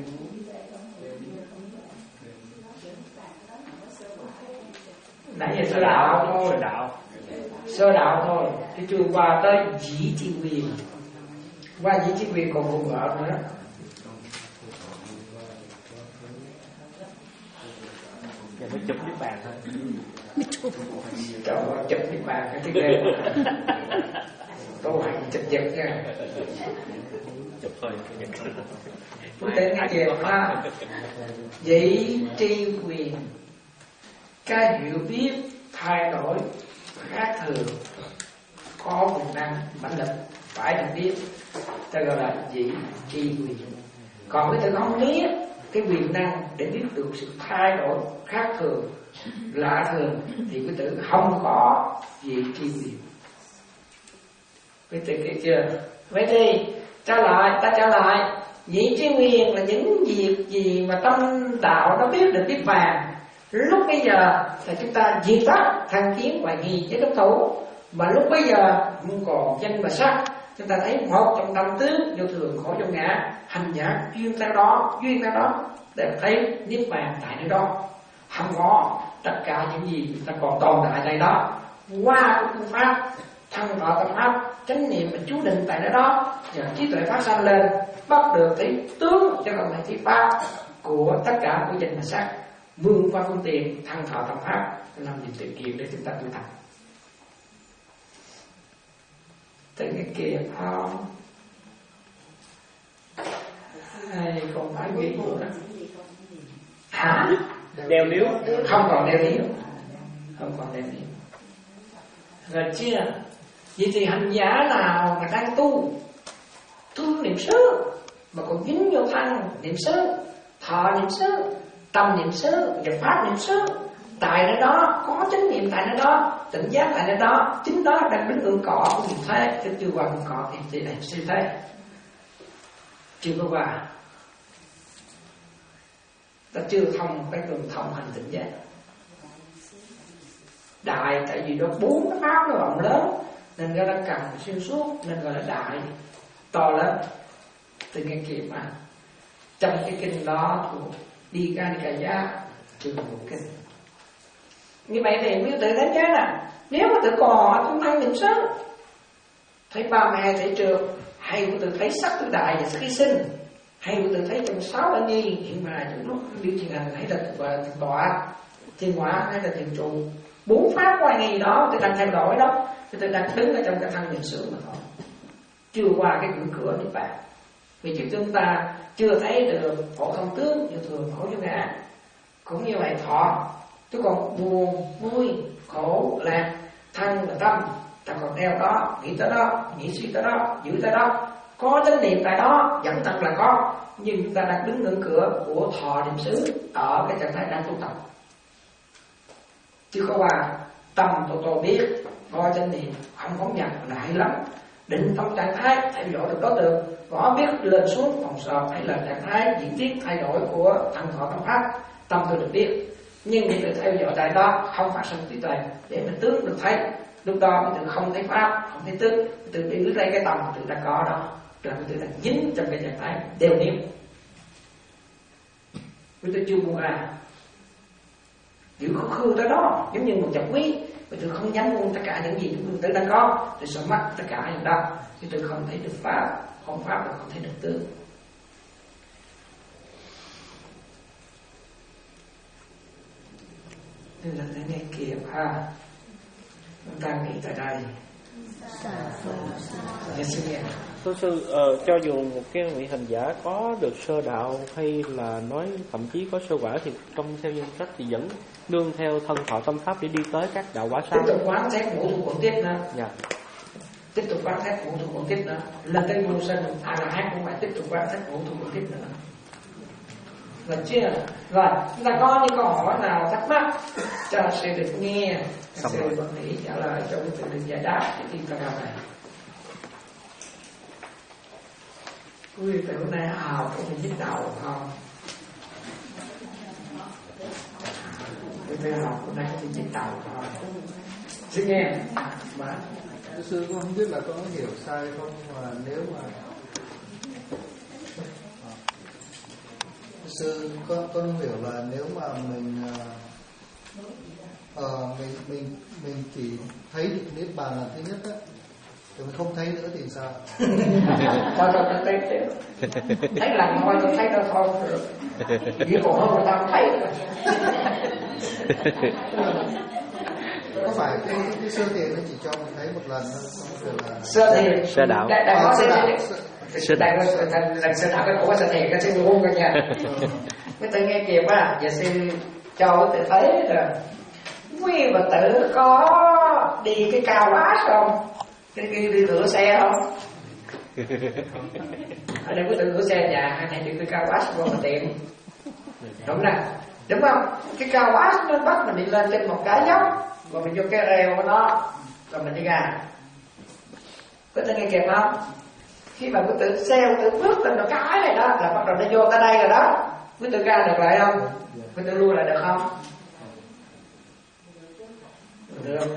Nãy giờ sơ đạo thôi, sơ đạo, sơ đạo thôi, chứ chưa qua tới dĩ chi quyền. Qua dĩ chi quyền còn vụ vợ nữa. Giờ mới chụp niết bàn thôi. Trời ơi, chụp niết bàn cái tiếng ghê. Tôi hành chụp giật nha. Chụp thôi. Tôi tên nghe kìa ha. Dĩ tri quyền, cái hiểu biết thay đổi khác thường, có quyền năng mãnh lực phải được biết, ta gọi là dĩ tri quyền. Còn cái từ không biết cái quyền năng để biết được sự thay đổi khác thường, lạ thường, thì cái từ không có dĩ tri quyền. Cái từ kia chưa? Vậy thì trả lại, ta trả lại, dĩ tri quyền là những việc gì mà tâm đạo nó biết được biết vàng. Lúc bây giờ là chúng ta diệt tắt tham kiến hoài nghi với đối thủ, mà lúc bây giờ không còn danh và sắc, chúng ta thấy một trong năm tướng vô thường khổ vô ngã, hành giả duyên theo đó, duyên theo đó để thấy niết bàn tại nơi đó. Không có tất cả những gì chúng ta còn tồn tại tại đó, qua phương pháp thân thọ tâm pháp chánh niệm và chú định tại nơi đó, và trí tuệ phát sanh lên, bắt được thấy tướng cho lòng này thi pháp của tất cả của danh và sắc, vươn qua phương tiện thân thọ tâm pháp làm gì tự kiện để chúng ta tu tập. Từ cái kia không hay còn phải nghĩ nữa đó hả? Đeo níu, không còn đeo níu, không còn đeo níu rồi chưa? Vậy thì hành giả nào mà đang tu tu niệm xứ mà còn dính vô thân niệm xứ, thọ niệm xứ, tâm niệm xứ và pháp niệm xứ, tại nơi đó có chánh niệm, tại nơi đó tỉnh giác, tại nơi đó chính đó đang đứng ương cọ của niệm thế, chứ chưa qua ương cọ thì chỉ là siêu thế, chưa có qua. Ta chưa thông cái đường thông hành tỉnh giác đại, tại vì nó bốn cái pháp nó rộng lớn nên nó đã cần xuyên suốt, nên gọi là đại to lớn. Từ cái kia mà trong cái kinh đó của đi ca ca giá chưa một kinh. Như vậy thì quý tự đánh giá là nếu mà tự còn trong thân niệm xứ, thấy ba mẹ thấy trường, hay quý tự thấy sắc tự đại và khi sinh, hay quý tự thấy trong sáu ân nghi hiện mà những lúc điều truyền hành, hay là và tọa thiên hóa, hay là thiền trụ, bốn pháp ngoài nghi đó tự đang thay đổi đó, thì tự đang đứng ở trong cái thân niệm xứ mà thôi, chưa qua cái cửa cửa niết bàn. Vì chúng ta chưa thấy được phổ thông tướng như thường khổ vô ngã, cũng như vậy. Thọ tôi còn buồn, vui, khổ, lạc, thân và tâm, ta còn theo đó, nghĩ tới đó, nghĩ suy tới đó, giữ tới đó, có chánh niệm tại đó, vẫn thật là có. Nhưng chúng ta đang đứng ngưỡng cửa của thọ niệm xứ ở cái trạng thái đang tu tập, chứ không qua tâm tôi tôi biết có chánh niệm không phóng dật là hay lắm. Định tâm trạng thái theo dõi được đối tượng, có biết lên xuống vòng sọt hay là trạng thái diễn tiến thay đổi của thân thọ tâm pháp, tâm tôi được biết. Nhưng mình tự theo dõi tại đó, không phát sinh trí tuệ để mình tướng được thấy. Lúc đó mình tự không thấy pháp, không thấy tướng, tự biết lấy cái tâm tự đã có đó, rồi mình tự đang dính trong cái trạng thái đều niệm. Mình tự chưa buông ra, giữ khư khư tới đó, giống như một chặt quý. Mình tự không dám buông tất cả những gì mình tự đang có, tự sợ mất tất cả những đó, thì tự không thấy được pháp, không pháp là không thấy được tướng. Nên là thấy nghe kịp ha. Chúng ta nghĩ tại đây. Dạ sư nghe. Thưa sư, uh, cho dù một cái vị hành giả có được sơ đạo hay là nói thậm chí có sơ quả thì trong theo danh sách thì vẫn nương theo thân thọ tâm pháp để đi tới các đạo quả sau. Tiếp tục quán xét ngũ thủ quận tiếp nữa. Dạ. Tiếp tục quán xét ngũ thủ quận tiếp nữa. Lần tới vô sinh A La Hán cũng phải tiếp tục quán xét ngũ thủ quận tiếp nữa. Rồi chưa? Rồi, chúng ta có những câu hỏi nào thắc mắc cho sư được nghe, sư bác sĩ trả lời cho sư được giải đáp cái tin câu này. Quý vị hôm nay học cũng mình nhức đầu không? Quý vị học hôm nay cũng nhức đầu không? Sư nghe. Mà sư cũng không biết là có hiểu sai không, mà nếu mà sư con con hiểu là nếu mà mình uh, mình mình mình chỉ thấy được niết bàn là thứ nhất á, thì mình không thấy nữa thì sao? Thôi thôi tôi thấy thế. Thấy lần thôi tôi thấy nó thôi được. Vì còn hơn người ta không thấy rồi. Có phải cái, cái, cái sơ thiền nó chỉ cho mình thấy một lần thôi, là sơ thiền sơ đạo. Đại đại có sơ thiền. Sơ đạo. Lần sơ đạo cái cổ sơ thiền cái sư luôn rồi nha. Cái tự nghe kịp á, giờ sư cho tự thấy rồi. Quý và tự có đi cái cao quá không? Đi, đi, đi rửa xe không? Ở đây có tự rửa xe nhà hay này đi cái cao quá không mà tiện. Đúng nè, đúng không? Cái cao quá nó bắt mình đi lên trên một cái dốc, rồi mình vô cái reo của nó, rồi mình đi ra. Có tự nghe kịp không? Khi mà quý tự xeo tự bước lên một cái này đó là bắt đầu nó vô tới đây rồi đó. Quý tự ra được lại không? Quý tự lui lại được không? Được không?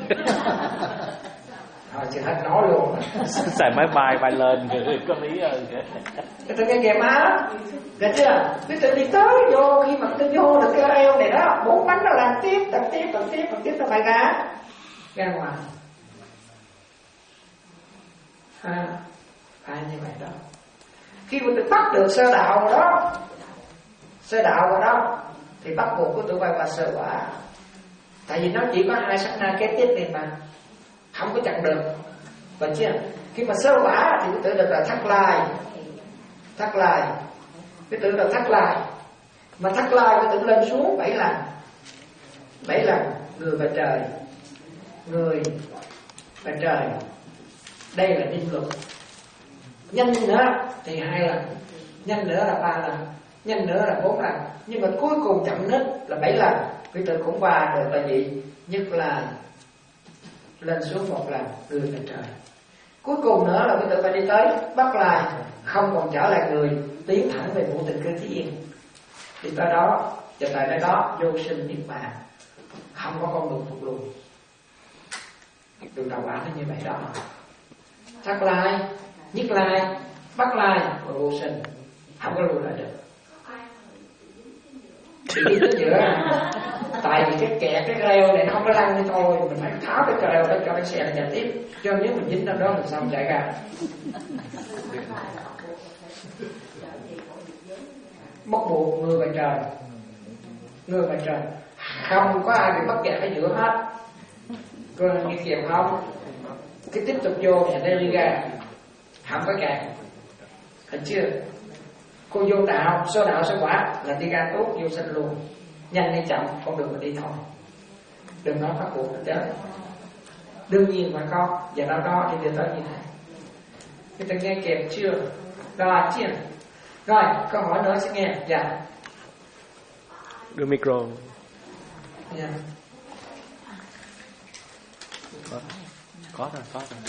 Thôi chị hết nói luôn. Xài máy bay bay lên có lý rồi. Cái tự nghe kịp má. Được chưa? Quý tự đi tới vô, khi mà quý tự vô được cái reo này đó, bốn bánh nó làm tiếp, làm tiếp, làm tiếp, làm tiếp, nó phải ra ra ngoài. À, phải như vậy đó. Khi quý tự bắt được sơ đạo rồi đó, sơ đạo rồi đó, thì bắt buộc quý tự quay qua sơ quả. Tại vì nó chỉ có hai sát na kế tiếp này mà, không có chặn được. Và chưa? Khi mà sơ quả thì quý tự được là thắt lai, thắt lai, quý tự được thắt lai. Mà thắt lai quý tự lên xuống bảy lần, bảy lần người và trời, người và trời. Đây là định luật. Nhanh nữa thì hai lần, nhanh nữa là ba lần, nhanh nữa là bốn lần, nhưng mà cuối cùng chậm nhất là bảy lần. Quý tự cũng qua được là gì? Nhất là lên xuống một lần, người và trời. Cuối cùng nữa là quý tự phải đi tới Bắc Lai, không còn trở lại người, tiến thẳng về ngũ tịnh cư thiên. Đi tới đó, và tại nơi đó vô sinh niết bàn, không có con đường phục lùi. Đường đầu quả nó như vậy đó. Thắt Lai, Nhất Lai, Bắc Lai và vô sinh, không có lùi lại được. Chỉ đi tới giữa. Tại vì cái kẹt cái reo này không có lăn đi thôi, mình phải tháo cái reo đó cho cái xe này chạy tiếp. Cho nếu mình dính trong đó mình sao chạy ra. Bắt buộc người và trời, người và trời, không có ai bị bắt kẹt ở giữa hết. Cô nghe kịp không? Cái tiếp tục vô nhà đây đi ra, không có kẹt. Thấy chưa? Cô vô đạo, số đạo số quả là đi ra tốt vô sinh luôn. nhanh hay chậm con đường mình đi thôi, đừng nói bắt buộc nó chết. Đương nhiên phải có, và nó có thì điều tới như thế. Người ta nghe kịp chưa? Rồi chưa? Rồi câu hỏi nữa sẽ nghe. Dạ. Đưa micro. Dạ. Có, có rồi, có rồi.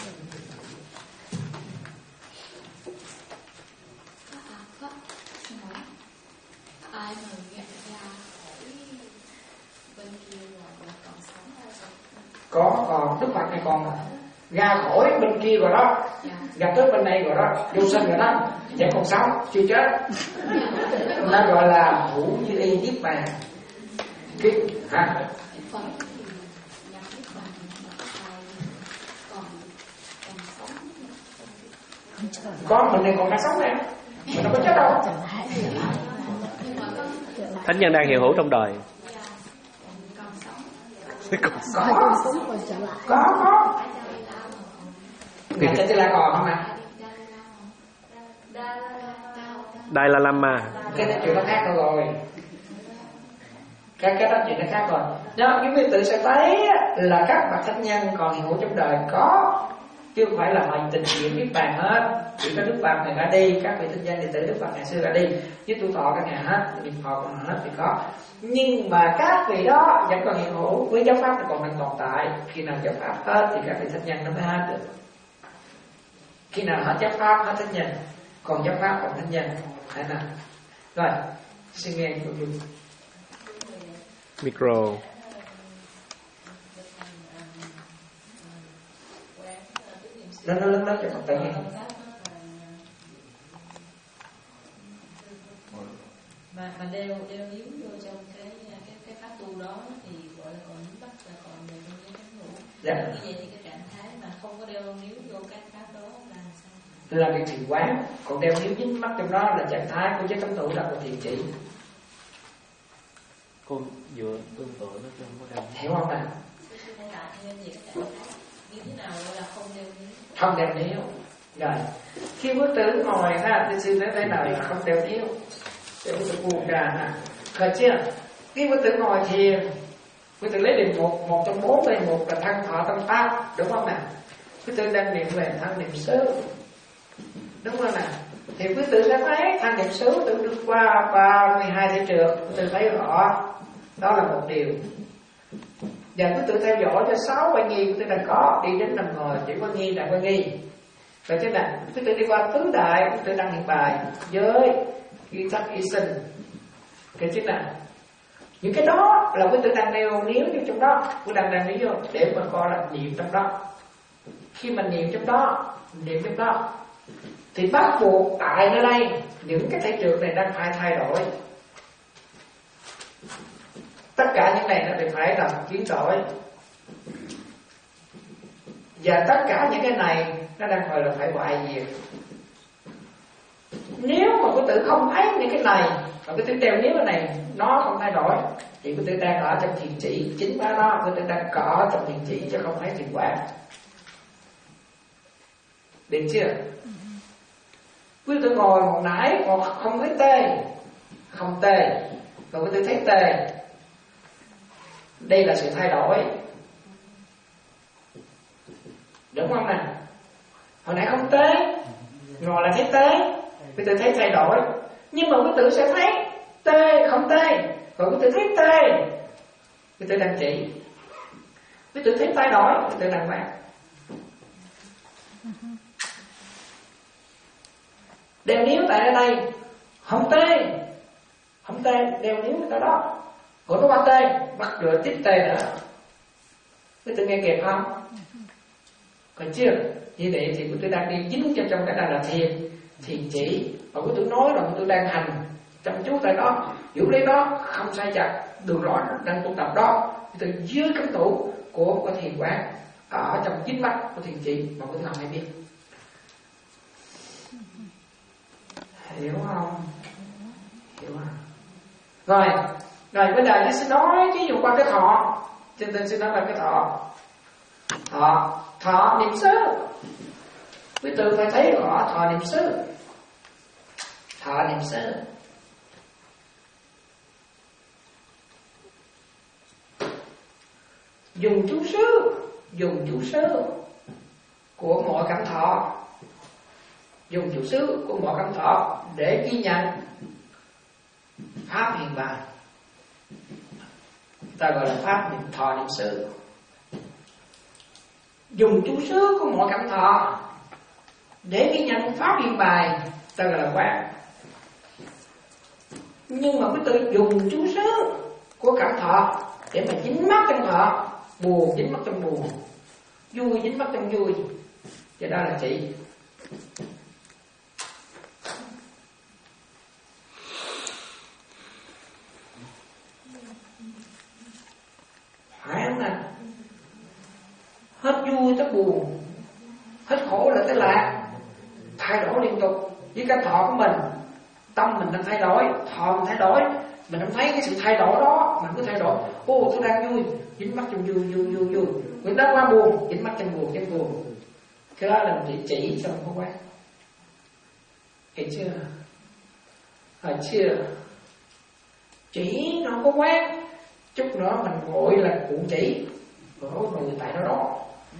Có, xin hỏi, ai mà nhận ra khỏi bên kia rồi là còn sống hay sao? Có, còn Đức Phật này còn ra khỏi bên kia rồi đó, gặp tới bên này rồi đó, vô sinh rồi đó, vẫn còn sống, chưa chết. Nó gọi là thủ như y niết bàn. Cái hả? Con mình này còn đang sống nè, mình đâu có chết đâu. Thánh nhân đang hiện hữu trong đời. Có, có, có. Ngài Cha Di La còn không nè? Đây là Lama. Cái đó chuyện nó khác rồi. Cái cái đó chuyện nó khác rồi. Đó, cái quý tự sẽ thấy là các bậc thánh nhân còn hiện hữu trong đời có, chứ không phải là mọi tình nguyện biết bàn hết. Chỉ có Đức Phật này đã đi, các vị thánh nhân đệ tử Đức Phật ngày xưa đã đi, với tu thọ các ngài hết, niệm Phật còn hết thì có. Nhưng mà các vị đó vẫn còn hiện hữu, với giáo pháp thì còn đang tồn tại. Khi nào giáo pháp hết thì các vị thánh nhân nó mới hết được. Khi nào hết giáo pháp hết thánh nhân, còn giáo pháp còn thánh nhân. Thế nào? Rồi, xin nghe của Dung. Micro. Nó nó lớn lớn cho Phật tử nghe. Mà mà đeo đeo níu vô trong cái cái cái pháp tu đó thì gọi là còn níu bắt là còn về trong cái pháp ngủ. Dạ. Như vậy thì cái trạng thái mà không có đeo níu vô cái pháp đó là sao? Là việc thiền quán, còn đeo níu dính mắt trong đó là trạng thái của giới cấm thủ, là của thiền chỉ. Cô vừa tương tự nó chứ không có đeo. Hiểu không nào? Như thế nào gọi là không đeo níu? Không đeo níu. Rồi, khi quý tử ngồi ha, thì xin nói thế nào là không đeo níu. Để quý tử buông ra ha. Rồi chưa? Khi quý tử ngồi thiền, quý tử lấy điểm một, một trong bốn đây, một là thân thọ tâm pháp, đúng không nào? Quý tử đang niệm về thân niệm xứ, đúng không nào? Thì quý tử sẽ thấy thân niệm xứ tự được qua ba mươi hai thể trượt, quý tử thấy rõ, đó là một điều. Và quý tử theo dõi cho sáu quay nghi quý tử đang có, đi đến nằm ngồi chỉ có nghi là quay nghi. Rồi thế nào? Quý tử đi qua tứ đại, quý tử đang hiện bài với y tắc y sinh. Cái chứ nào? Những cái đó là quý tử đang nêu níu vô trong đó, quý đang đang níu vô để mà coi là niệm trong đó. Khi mà niệm trong đó, niệm trong đó, thì bắt buộc tại nơi đây những cái thể trượt này đang phải thay đổi. Tất cả những này nó đều phải làm biến đổi. Và tất cả những cái này nó đang gọi là phải hoại diệt. Nếu mà quý tử không thấy những cái này, mà quý tử đeo níu cái này nó không thay đổi, thì quý tử đang ở trong thiền chỉ. Chính ba đó quý tử đang có trong thiền chỉ chứ không thấy thiền quán. Được chưa? Quý tử ngồi một nãy còn không thấy tê, không tê, và quý tử thấy tê. Đây là sự thay đổi, đúng không nào? Hồi nãy không tê, ngồi là thấy tê, quý tử thấy thay đổi. Nhưng mà quý tử sẽ thấy tê, không tê, và quý tử thấy tê, quý tử đang chỉ. Quý tử thấy thay đổi, quý tử đang quán. Đeo níu tại ở đây không tê, không tê, đeo níu tại đó. Còn nó qua tê, bắt rồi tiếp tê nữa. Quý tử nghe kịp không? Còn chưa? Như vậy thì quý tử đang đi dính cho trong cái này là thiền, thiền chỉ. Và quý tử nói là quý tử đang hành chăm chú tại đó, giữ lấy đó, không sai chặt, đường rõ đang tu tập đó. Quý tử dưới cấm thủ của của thiền quán, ở trong dính mắt của thiền chỉ mà quý tử không hay biết. Hiểu không? Hiểu không? Rồi, rồi bây giờ tôi sẽ nói ví dụ qua cái thọ. Cho nên sẽ nói là cái thọ. Thọ, thọ niệm xứ. Quý tử phải thấy rõ thọ niệm xứ. Thọ niệm xứ. dùng chú xứ, dùng chú xứ của mọi cảm thọ, dùng chú xứ của mọi cảm thọ để ghi nhận pháp hiện bài, ta gọi là pháp niệm thọ niệm xứ. Dùng chú xứ của mọi cảm thọ để ghi nhận pháp hiện bài, ta gọi là quán. Nhưng mà quý tự dùng chú xứ của cảm thọ để mà dính mắc trong thọ, buồn dính mắc trong buồn, vui dính mắc trong vui, thì đó là trị. Phải không nào? Hết vui tới buồn, hết khổ là tới lạc, thay đổi liên tục với cái thọ của mình. Tâm mình đang thay đổi, thọ mình thay đổi, mình không thấy cái sự thay đổi đó, mình cứ thay đổi. Ô, tôi đang vui, dính mắc trong vui, vui, vui, vui. Người ta qua buồn, dính mắc trong buồn, trong buồn. Cái đó là mình chỉ chỉ cho mình có quán. Hiểu chưa? Hiểu chưa? Chỉ nó có quán, chút nữa mình gọi là cụ chỉ, rồi người tại đó đó.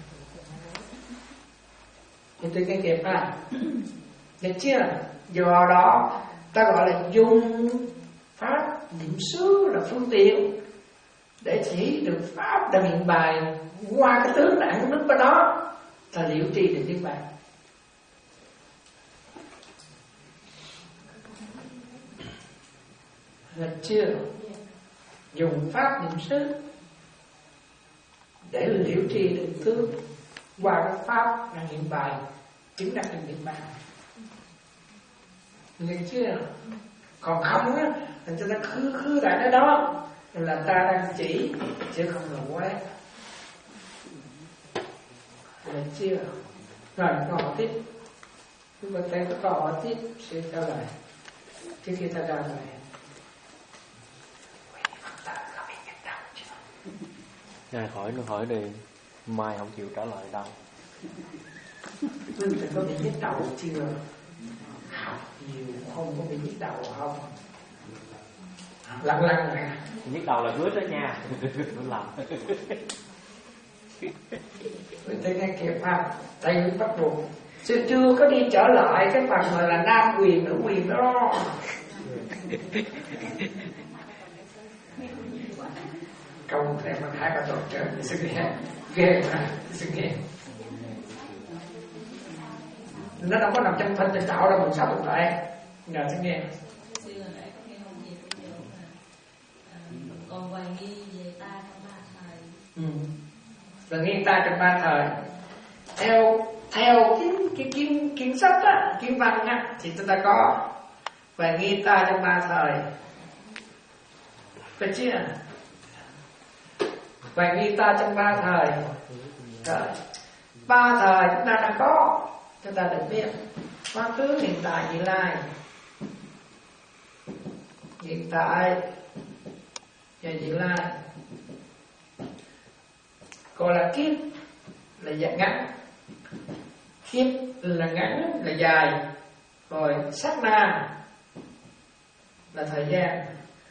Thì tôi nghe kịp à? Được chưa? Do đó ta gọi là dùng pháp niệm xứ là phương tiện để chỉ được pháp đã hiện bài qua cái tướng đẳng của đức đó, là liệu trì được niết bàn. Được chưa? Dùng pháp niệm xứ để liễu trì được tướng qua cái pháp đang hiện bài chứng đắc được niết bàn. Nghe chưa? Còn không á, thì chúng ta khứ khứ lại cái đó là ta đang chỉ, chứ không là quán. Nghe chưa? Rồi, câu hỏi tiếp. Chúng ta thấy có câu hỏi tiếp sẽ trả lời trước khi ta ra về. Ngài hỏi nó hỏi đi, mai không chịu trả lời đâu. Mình phải có bị nhức đầu chưa? Học nhiều không có bị nhức đầu không? Lặng lặng nè. Nhức đầu là gớt đó nha. Nó làm. Mình thấy nghe kịp ha. Đây mới bắt buộc. Chưa, chưa có đi trở lại cái phần mà là nam quyền nữ quyền đó. Câu này mà hai cái tổ trợ sự nghe ghê mà sự nghe nó đâu có nằm trong thân để tạo ra một sao tồn tại. Nhờ sự nghe còn hoài nghi về ta trong ba thời. Ừ. Là nghi ta trong ba thời. Theo theo cái cái kiến kiến sách á, kiến văn á, thì chúng ta có hoài nghi ta trong ba thời. Phải chưa? Hoài nghi ta trong ba thời. Rồi. Ba thời chúng ta đã có, chúng ta được biết quá khứ, hiện tại, vị lai. Hiện tại và vị lai gọi là kiếp là dài ngắn, kiếp là ngắn là dài, rồi sát na là thời gian.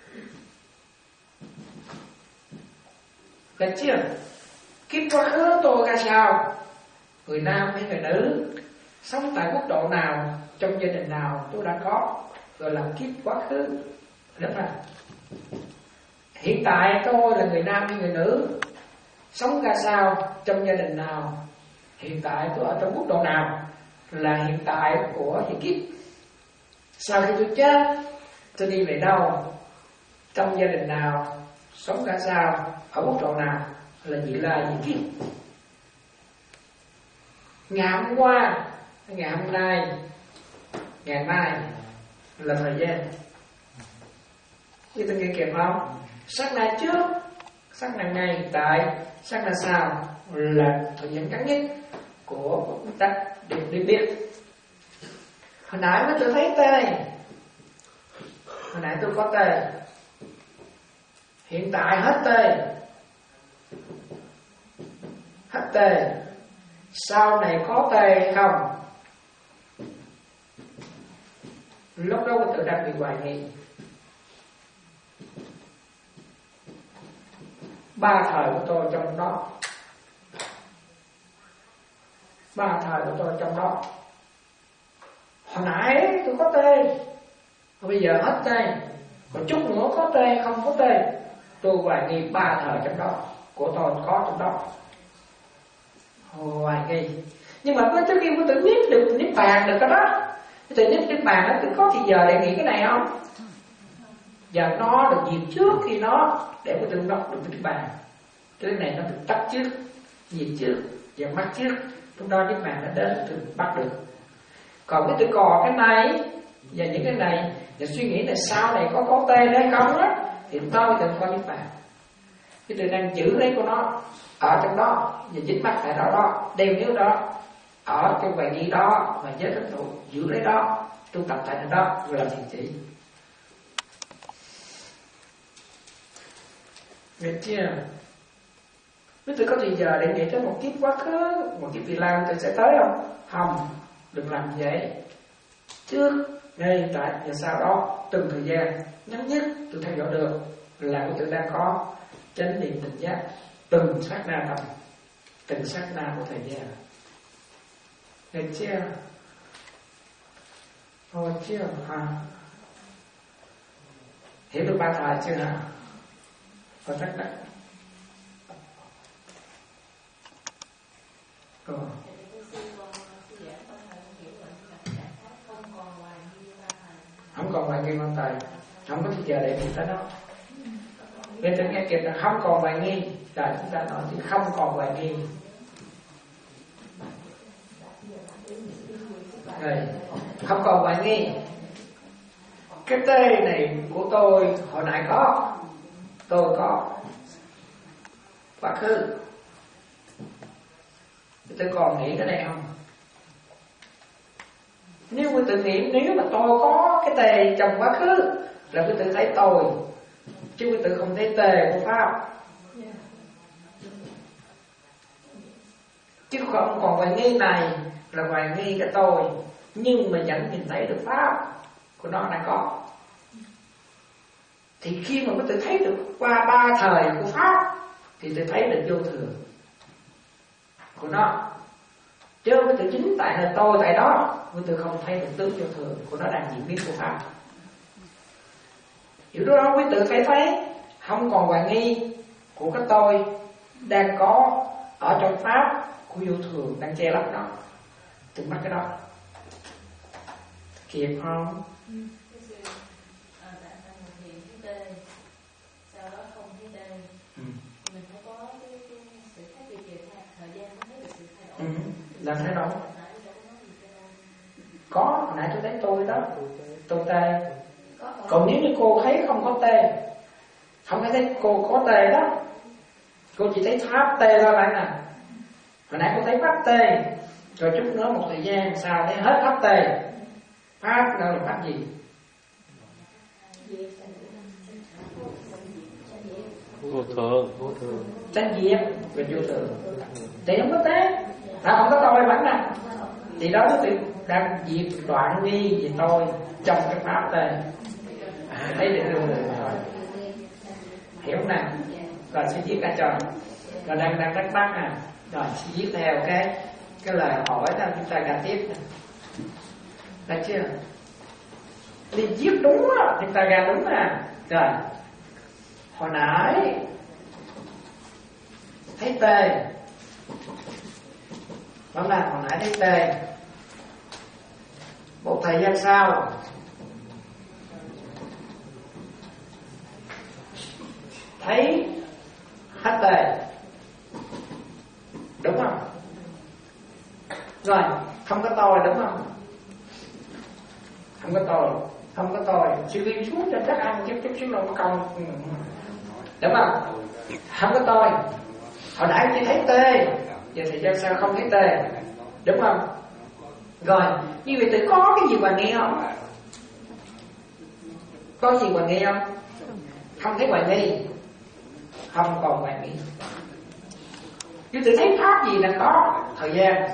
Được chưa? Kiếp quá khứ tôi ra sao, người nam hay người nữ, sống tại quốc độ nào, trong gia đình nào tôi đã có, gọi là kiếp quá khứ. Đúng không? Hiện tại tôi là người nam hay người nữ, sống ra sao, trong gia đình nào, hiện tại tôi ở trong quốc độ nào, là hiện tại của hiện kiếp. Sau khi tôi chết, tôi đi về đâu, trong gia đình nào, sống ra sao, ở quốc độ nào, là vị lai vị kiếp. Ngày hôm qua, ngày hôm nay, ngày mai là thời gian. Như tôi nghe kịp không? Sát na trước, sát na ngay hiện tại, sát na sau là thời gian ngắn nhất của chúng ta để, để biết. Hồi nãy mới tôi thấy tê, hồi nãy tôi có tê, hiện tại hết tê, hết tê, sau này có tê hay không? Lúc đó tôi tự đặt bị hoài nghi. ba thời của tôi trong đó, ba thời của tôi trong đó. Hồi nãy tôi có tê, bây giờ hết tê, còn chút nữa có tê không có tê. Tôi hoài nghi ba thời trong đó của tôi có trong đó, hoài nghi. Nhưng mà trước khi tôi tự biết được niết bàn được cái đó, tự niết niết bàn nó có thì giờ để nghĩ cái này không? Giờ nó được diệt trước khi nó để có tự đọc được niết bàn. Cái này nó được tắt trước, diệt trước, và mất trước. Lúc đó niết bàn nó đến từ bắt được. Còn cái tự cò cái này và những cái này và suy nghĩ là sau này có có tê hay không á, thì tôi cần coi niết bàn. Cái tự đang giữ lấy của nó ở trong đó và dính mắt tại đó đó, đeo nhớ đó ở trong bài nghi đó và giới thức tụ giữ lấy đó, tu tập tại đó gọi là thiền chỉ. Biết chưa? Nếu tôi có thì giờ để nghĩ tới một kiếp quá khứ, một kiếp Việt Nam tôi sẽ tới không? Không, đừng làm vậy. Trước, ngay tại và sau đó từng thời gian ngắn nhất tôi theo dõi được là của tôi đang có chánh niệm tỉnh giác từng sát na tâm, từng sát na của thời gian. Được chưa? Thôi chưa hả? Hiểu được ba thời chưa hả? Còn thắc mắc. Còn không còn hoài nghi quan tài, không có thì chờ để người ta nói. Nên tôi nghe kịp là không còn hoài nghi, là chúng ta nói thì không còn hoài nghi. Rồi, không còn hoài nghi. Cái tê này của tôi hồi nãy có, tôi có quá khứ. Tôi còn nghĩ cái này không? Nếu tôi tự nghĩ nếu mà tôi có cái tề trong quá khứ là tôi tự thấy tôi, chứ tôi tự không thấy tề của Pháp. Chứ không còn hoài nghi này là hoài nghi cái tôi, nhưng mà vẫn nhìn thấy được Pháp của nó đã có. Thì khi mà tôi thấy được qua ba thời của Pháp thì tôi thấy được vô thường của nó. Chứ với tự chính tại là tôi tại đó, với tự không thấy được tướng vô thường của nó đang diễn biến của Pháp. Hiểu đó, với tự thấy thấy không còn hoài nghi của cái tôi đang có ở trong Pháp của vô thường đang che lấp nó. Tự bắt cái đó kịp không? Ừ, là thấy đâu? Có, hồi nãy tôi thấy tôi đó, tôi tê. Còn nếu như cô thấy không có tê, không thấy cô có tê đó, cô chỉ thấy Pháp tê thôi bạn nè. Hồi nãy cô thấy Pháp tê, rồi chút nữa một thời gian sau thấy hết Pháp tê. Pháp đâu là Pháp gì? Vô thường. Chánh diệt về vô thường. Thì không có tế, à, không có tôi bạn nè. Thì đó là việc đang diệt đoạn nghi về tôi trong cái Pháp tê. À, thấy được rồi. Hiểu không nào? Rồi sẽ viết ra cho. Rồi đang đang thắc mắc à. Rồi sẽ viết theo cái cái lời hỏi đó chúng ta gặp tiếp. Được chưa? Thì viết đúng á, chúng ta ra đúng à. Rồi. Hồi nãy thấy tê. Đó là hồi nãy thấy tê. Một thời gian sau thấy hết tê. Đúng không? Rồi, không có tôi đúng không? Không có tôi, không có tôi. Sự liên xuống cho chắc ăn chút chút xíu đâu có công. Đúng không? Không có tôi. Hồi nãy chỉ thấy tê, giờ thời gian sau không thấy tê. Đúng không? Rồi, như vậy tự có cái gì mà nghe không? Có gì mà nghe không? Không thấy hoài nghi. Không còn hoài nghi. Như tự thấy Pháp gì là có thời gian.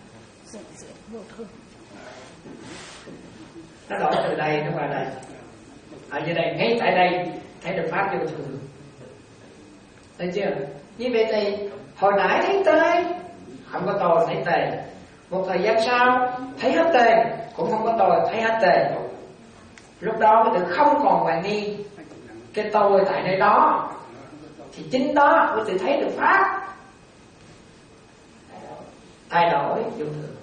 Nó đổi từ đây nó qua đây. Ở dưới đây, ngay tại đây thấy được Pháp vô thường. Thấy chưa? Như vậy thì hồi nãy thấy tê, không có tôi thấy tê. Một thời gian sau thấy hết tê, cũng không có tôi thấy hết tê. Lúc đó quý tử không còn hoài nghi cái tôi tại nơi đó, thì chính đó quý tử thấy được pháp thay đổi vô thường.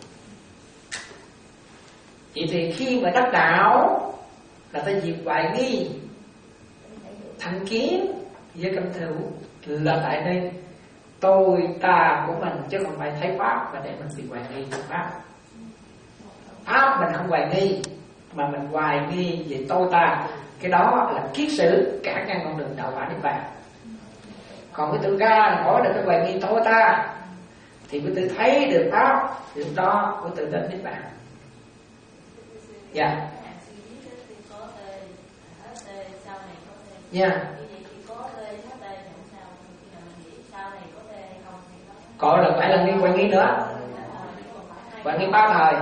Vậy thì khi mà đắc đạo là ta diệt hoài nghi, thành kiến với căm thù, là tại đây tôi ta của mình, chứ không phải thấy pháp và để mình bị hoài nghi với pháp. Pháp mình không hoài nghi, mà mình hoài nghi về tôi ta, cái đó là kiết sử cản ngăn con đường đạo quả niết bàn. Còn cái tự ra khỏi được cái hoài nghi tôi ta, thì cái tự thấy được pháp, thì lúc đó cái tự đến niết bàn. Dạ. Dạ. Có là phải là nghi hoài nghi nữa. Hoài nghi ba thời.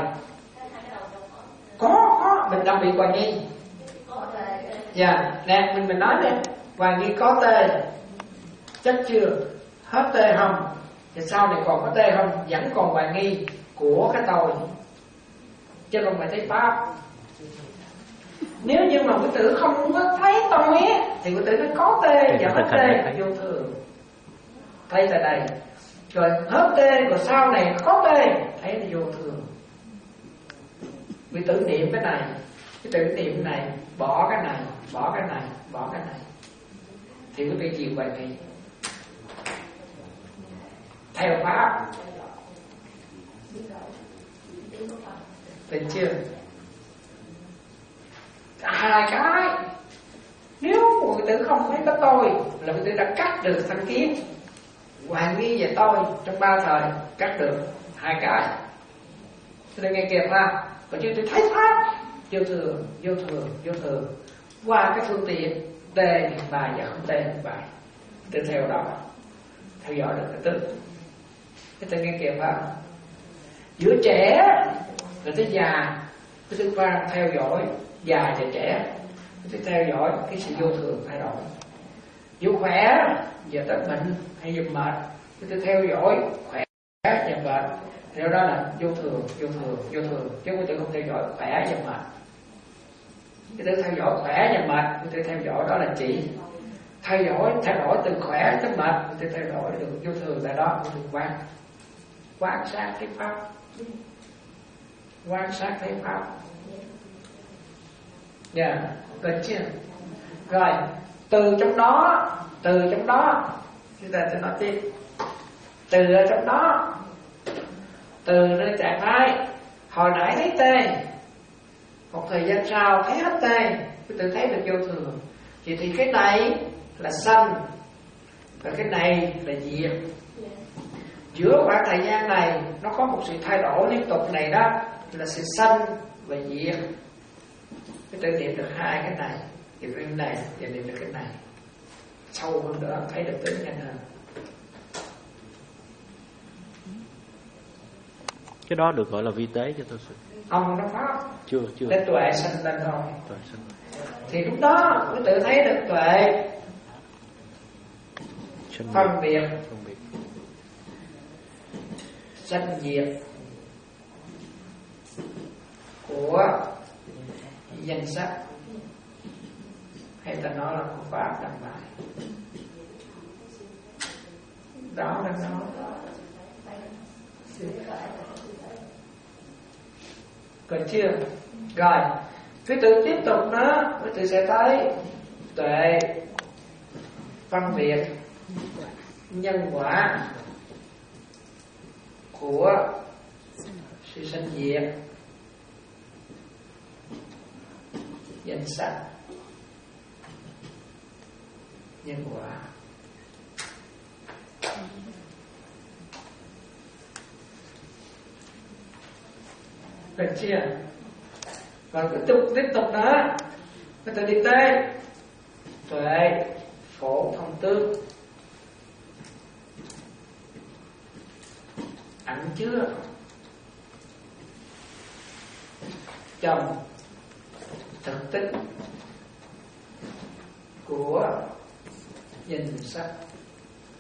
Có, có, mình đang bị hoài nghi. Dạ, nè, mình mình nói đi. Hoài nghi có tê, chắc chưa? Hết tê không? Thì sau này còn có tê không? Vẫn còn hoài nghi của cái tôi, chứ không phải thấy pháp. Nếu như mà quý tử không có thấy tôi ấy, thì quý tử nó có tê và hết tê vô thường. Thấy tại đây. Rồi hết tê, rồi sau này có tê, thấy là vô thường. Quý tử niệm cái này, quý tử niệm cái này, bỏ cái này, bỏ cái này, bỏ cái này, thì quý tử chịu hoài nghi theo pháp. Được chưa? Hai cái. Nếu quý tử không thấy có tôi, là quý tử đã cắt được thành kiến hoài nghi về tôi trong ba thời, cắt được hai cái. Tôi nghe kịp ha. Còn chứ tôi thấy pháp vô thường, vô thường, vô thường qua cái phương tiện tê niệm bài và không tê niệm bài, tôi theo đó, theo dõi được cái tức. Cái tôi nghe kịp ha. Giữa trẻ rồi tới già, cái tôi quan theo dõi già và trẻ, tôi theo dõi cái sự vô thường thay đổi. Dù khỏe giờ tới bệnh hay giờ mệt, tôi theo dõi khỏe và bệnh. Theo đó là vô thường, vô thường, vô thường, chứ quý tử không theo dõi khỏe và mệt. Quý tử theo dõi khỏe và mệt, quý tử theo dõi đó là chỉ theo dõi, theo dõi từ khỏe tới mệt, quý tử theo dõi được vô thường tại đó, quý tử quan quan sát cái pháp, quan sát thấy pháp. Dạ, yeah, được chưa? Rồi, từ trong đó, từ trong đó, chúng ta sẽ nói tiếp. Từ ở trong đó, từ nơi trạng thái hồi nãy thấy tê, một thời gian sau thấy hết tê, tôi tự thấy được vô thường. Thì thì cái này là sanh, và cái này là diệt. Giữa khoảng thời gian này nó có một sự thay đổi liên tục này đó, là sự sanh và diệt. Cái tự niệm được hai cái này, niệm được cái này và niệm được cái này, sâu hơn nữa thấy được tính nhanh hơn. Cái đó được gọi là vi tế cho tôi sự. Ông nó pháp Chưa, chưa. để tuệ sanh lên thôi. Tuệ sanh. Thì lúc đó mới tự thấy được tuệ phân biệt, phân biệt, sanh diệt của danh sắc, hay ta nói là một pháp đăng bài. Đó là nó. Còn chưa? Rồi, quý tử tiếp tục nữa, quý tử sẽ thấy tuệ phân biệt nhân quả của sự sanh diệt danh sắc nhân quả. Được chưa? Rồi tiếp tục tiếp tục nữa, cái từ đi tê tuệ phổ thông tướng, ẩn chứa trong thực tích của danh sắc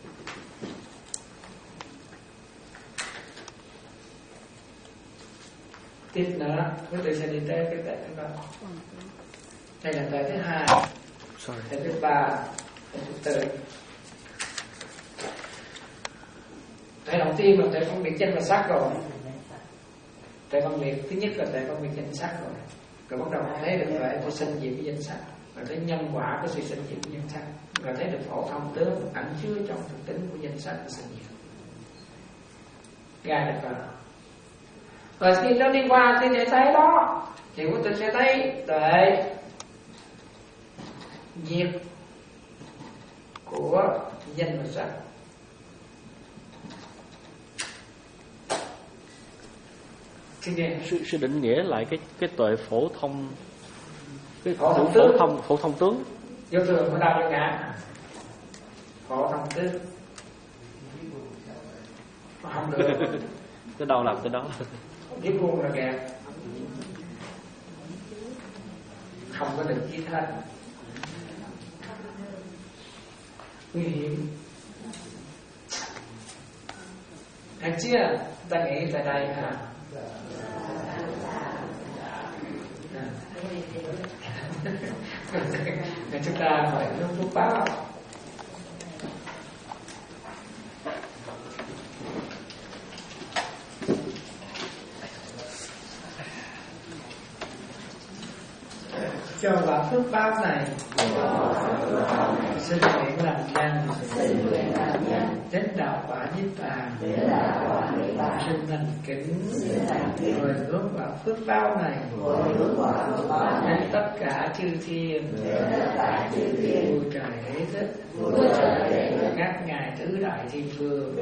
Tiếp nữa, với tôi sẽ đi tới cái tệ thứ ba. Đây là tệ thứ hai, tệ thứ ba, tệ thứ tư. Tệ đầu tiên là tệ phân biệt danh và sắc rồi. Tệ phân biệt thứ nhất là tệ phân biệt danh sắc rồi. Rồi bắt đầu thấy được vậy tôi sinh diệt với danh sắc, rồi thấy nhân quả của sự sinh diệt với danh sắc, rồi thấy được phổ thông tướng ẩn chứa trong thực tính của danh sắc và sinh diệt. Ra được rồi. Rồi khi nó đi qua thì sẽ thấy đó, thì của tôi sẽ thấy tuệ diệt của danh và sắc. Sư, sư định nghĩa lại cái cái tuệ phổ thông, cái phổ thông phổ tướng, thông phổ thông tướng. vô thường của đau vô ngã, phổ thông tướng. Không được. Tới đâu làm tới đó. Biết buông là kẹt, không có được chi thân, nguy hiểm. Được chưa? Ta nghĩ tại đây ha. Chúng ta phải nó phúc báo. Cho quả phước báo này xin nguyện làm nhân đến đạo quả niết bàn, xin thành kính hồi hướng quả phước báo này đến tất cả chư thiên, vua trời đế thích, các ngài tứ đại thiên vương,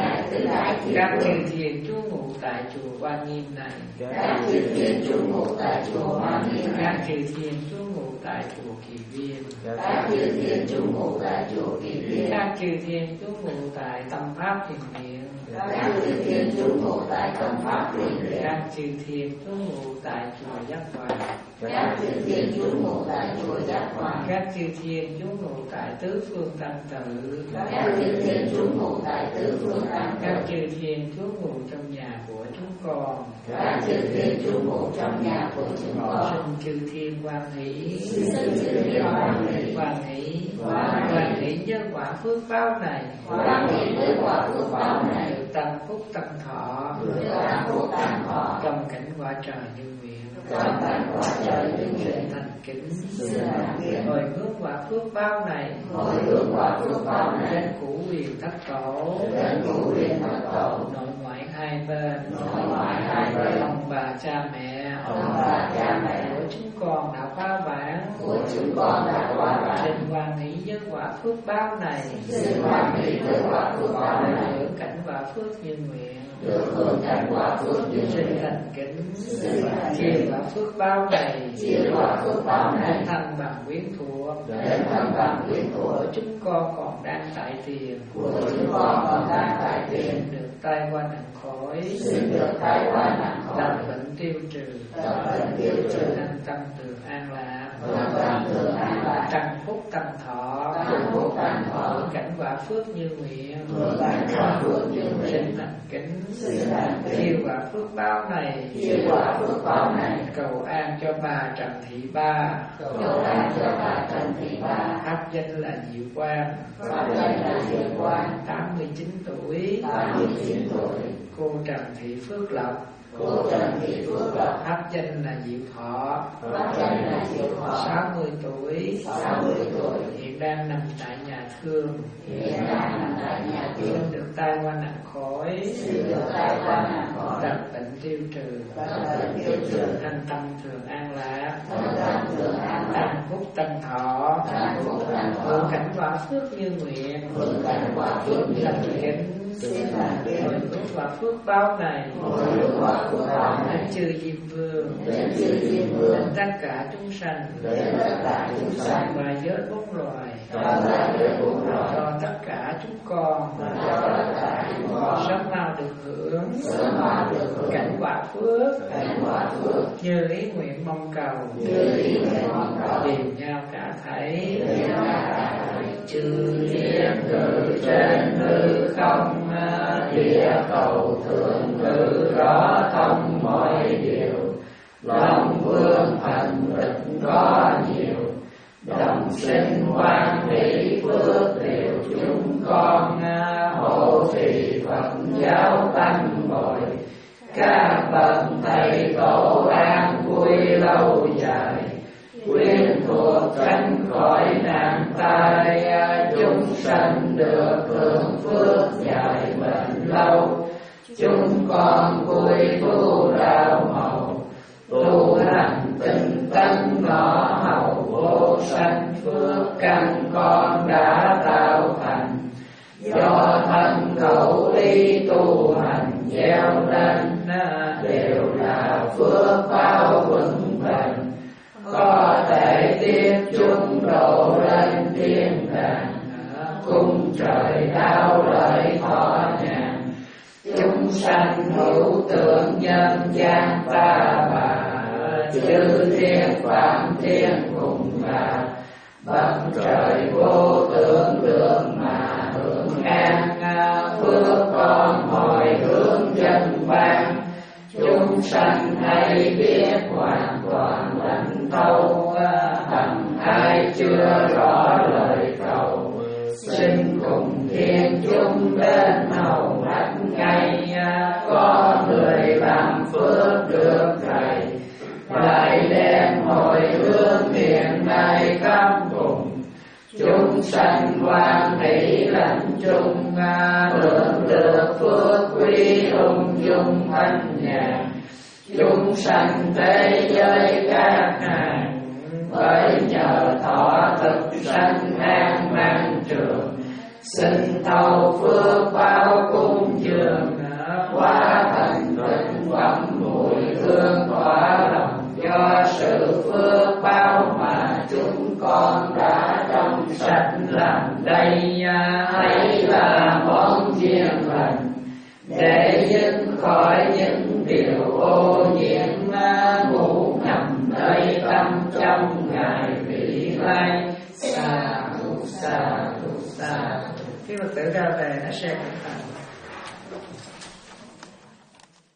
các chư thiên trú ngụ tại chùa Quan Nghiêm này, các chư thiên trú ngụ tại chùa Quan Nghiêm, các chư thiên trú ngụ tại chùa Kỳ Viên, các chư thiên trú ngụ tại chùa Kỳ Viên, các chư thiên trú ngụ tại tâm pháp thiền viện, các chư thiên trú ngụ tại tâm pháp thiền viện, các chư thiên trú ngụ tại chùa Giác Hòa, các chư thiên trú ngụ tại chùa Giác Hòa, các chư thiên trú ngụ tại tứ phương tăng tự, các chư thiên trú ngụ tại tứ phương tăng tự, các chư thiên trú ngụ trong nhà của chúng con, các chư thiên trú ngụ trong nhà của chúng con, xin chư thiên hoan hỷ, xin chư thiên hoan hỷ, hoan hỷ, hoan hỷ với quả phước báo này, hoan hỷ với quả phước báo này, được tăng phúc tăng thọ, được tăng phúc tăng thọ, trong cảnh quả trời như nguyện, trong cảnh quả trời như nguyện, thành kính, hồi hướng quả phước báo này, hồi hướng quả phước báo này, đến cửu huyền thất tổ, đến cửu huyền thất tổ, nội ngoại hai bên, nội ngoại hai bên, ông bà cha mẹ, ông bà cha mẹ của chúng con đã phá bản, của chúng con đã phá bản, xin hoan hỷ với quả phước báo này, xin hoan hỷ với quả phước báo này, hưởng cảnh quả phước như nguyện, được hưởng cảnh quả phước như nguyện, xin thành kính, chia quả phước báo này, chia quả phước báo này, đến thân bằng quyến thuộc, đến thân bằng quyến thuộc của chúng con còn đang tại tiền, của chúng con còn đang tại tiền, được tai qua nạn khỏi, xin được tai qua nạn khỏi, đau bệnh tiêu trừ, đau bệnh tiêu trừ, năng tâm tường an lạc, năng tâm tường an lạc, tăng phúc tăng thọ, tăng phúc tăng thọ, hưởng cảnh quả phước như nguyện, hưởng cảnh quả phước như nguyện, xin thành kính, xin thành kính, chia quả phước báo này, chia quả phước báo này, cầu an cho bà Trần Thị Ba, cầu an cho bà Trần Thị Ba, pháp danh là Diệu Quang, pháp danh là Diệu Quang, tám mươi chín tuổi, tám mươi chín tuổi, cô Trần Thị Phước Lộc, cô Trần Thị Phước Lộc, pháp danh là Diệu Thọ, pháp danh là Diệu Thọ, sáu mươi tuổi, sáu mươi tuổi, hiện đang nằm tại nhà thương, hiện đang nằm tại nhà thương, xin được tai qua nạn khỏi, xin được tai qua nạn khỏi, đặt bệnh tiêu trừ, đặt bệnh tiêu trừ, thanh tâm thường an lạc, thanh tâm thường an lạc, tăng phúc tăng thọ, tăng phúc tăng thọ, hưởng cảnh quả phước như nguyện, hưởng cảnh quả phước như nguyện, xin thành kính, hồi hướng quả phước báo này, hồi hướng quả phước báo này, đến chư Diêm Vương, đến chư Diêm Vương, đến tất cả chúng sanh, đến tất cả chúng sanh, và giới bốn loài, và giới bốn loài, cho tất cả chúng con, cho tất cả chúng con, sớm mau được hưởng, sớm mau được hưởng cảnh quả phước, cảnh quả phước, như ý nguyện mong cầu, như ý nguyện mong cầu, đều nhau cả thảy, đều nhau cả thảy, chư thiên ngự trên hư không, địa cầu thường ngự rõ thông mọi điều. tổ an vui lâu dài, quyến thuộc tránh khỏi nạn tai, chúng sanh được hưởng phước dài bền lâu. Chúng con vui tu đạo màu, tu hành tinh tấn ngõ hầu vô sanh, phước căn con đã tạo thành, do thân khẩu ý tu hành gieo lên, đều là phước báo vững bền, có thể tiếp chúng độ lên thiên đàng, cung trời đau lợi thọ nhàn. Chúng sanh hữu tượng nhân gian ta bà, chư thiên phạm thiên cùng bà, bậc trời vô tưởng lượng mà hưởng an. Phước con hồi hướng dân ban, chúng sanh hay biết hoàn toàn lãnh thấu, hằng ai chưa rõ lời cầu, xin cùng thiên chúng đến hầu mắt ngay. Có người làm phước được thầy, lại đem hồi hướng hiện nay khắp cùng. Chúng sanh hoan hỷ lãnh chung, hưởng được phước quý ung dung thanh nhàn. Chúng sanh thế giới các hàng, bởi nhờ thọ thực sanh an mang trường. Xin thâu phước báo cúng dường, hóa thành tịnh phẩm mùi hương tỏa lòng. Do sự phước báo mà chúng con đã trong sạch làm đây, ấy là món duyên lành, để dứt khỏi những điều ô nhiễm ngủ nằm nơi tâm trong ngày vị lai. Sa thu sa thu sa thu. Khi mà tự ra về nó sẽ cẩn thận.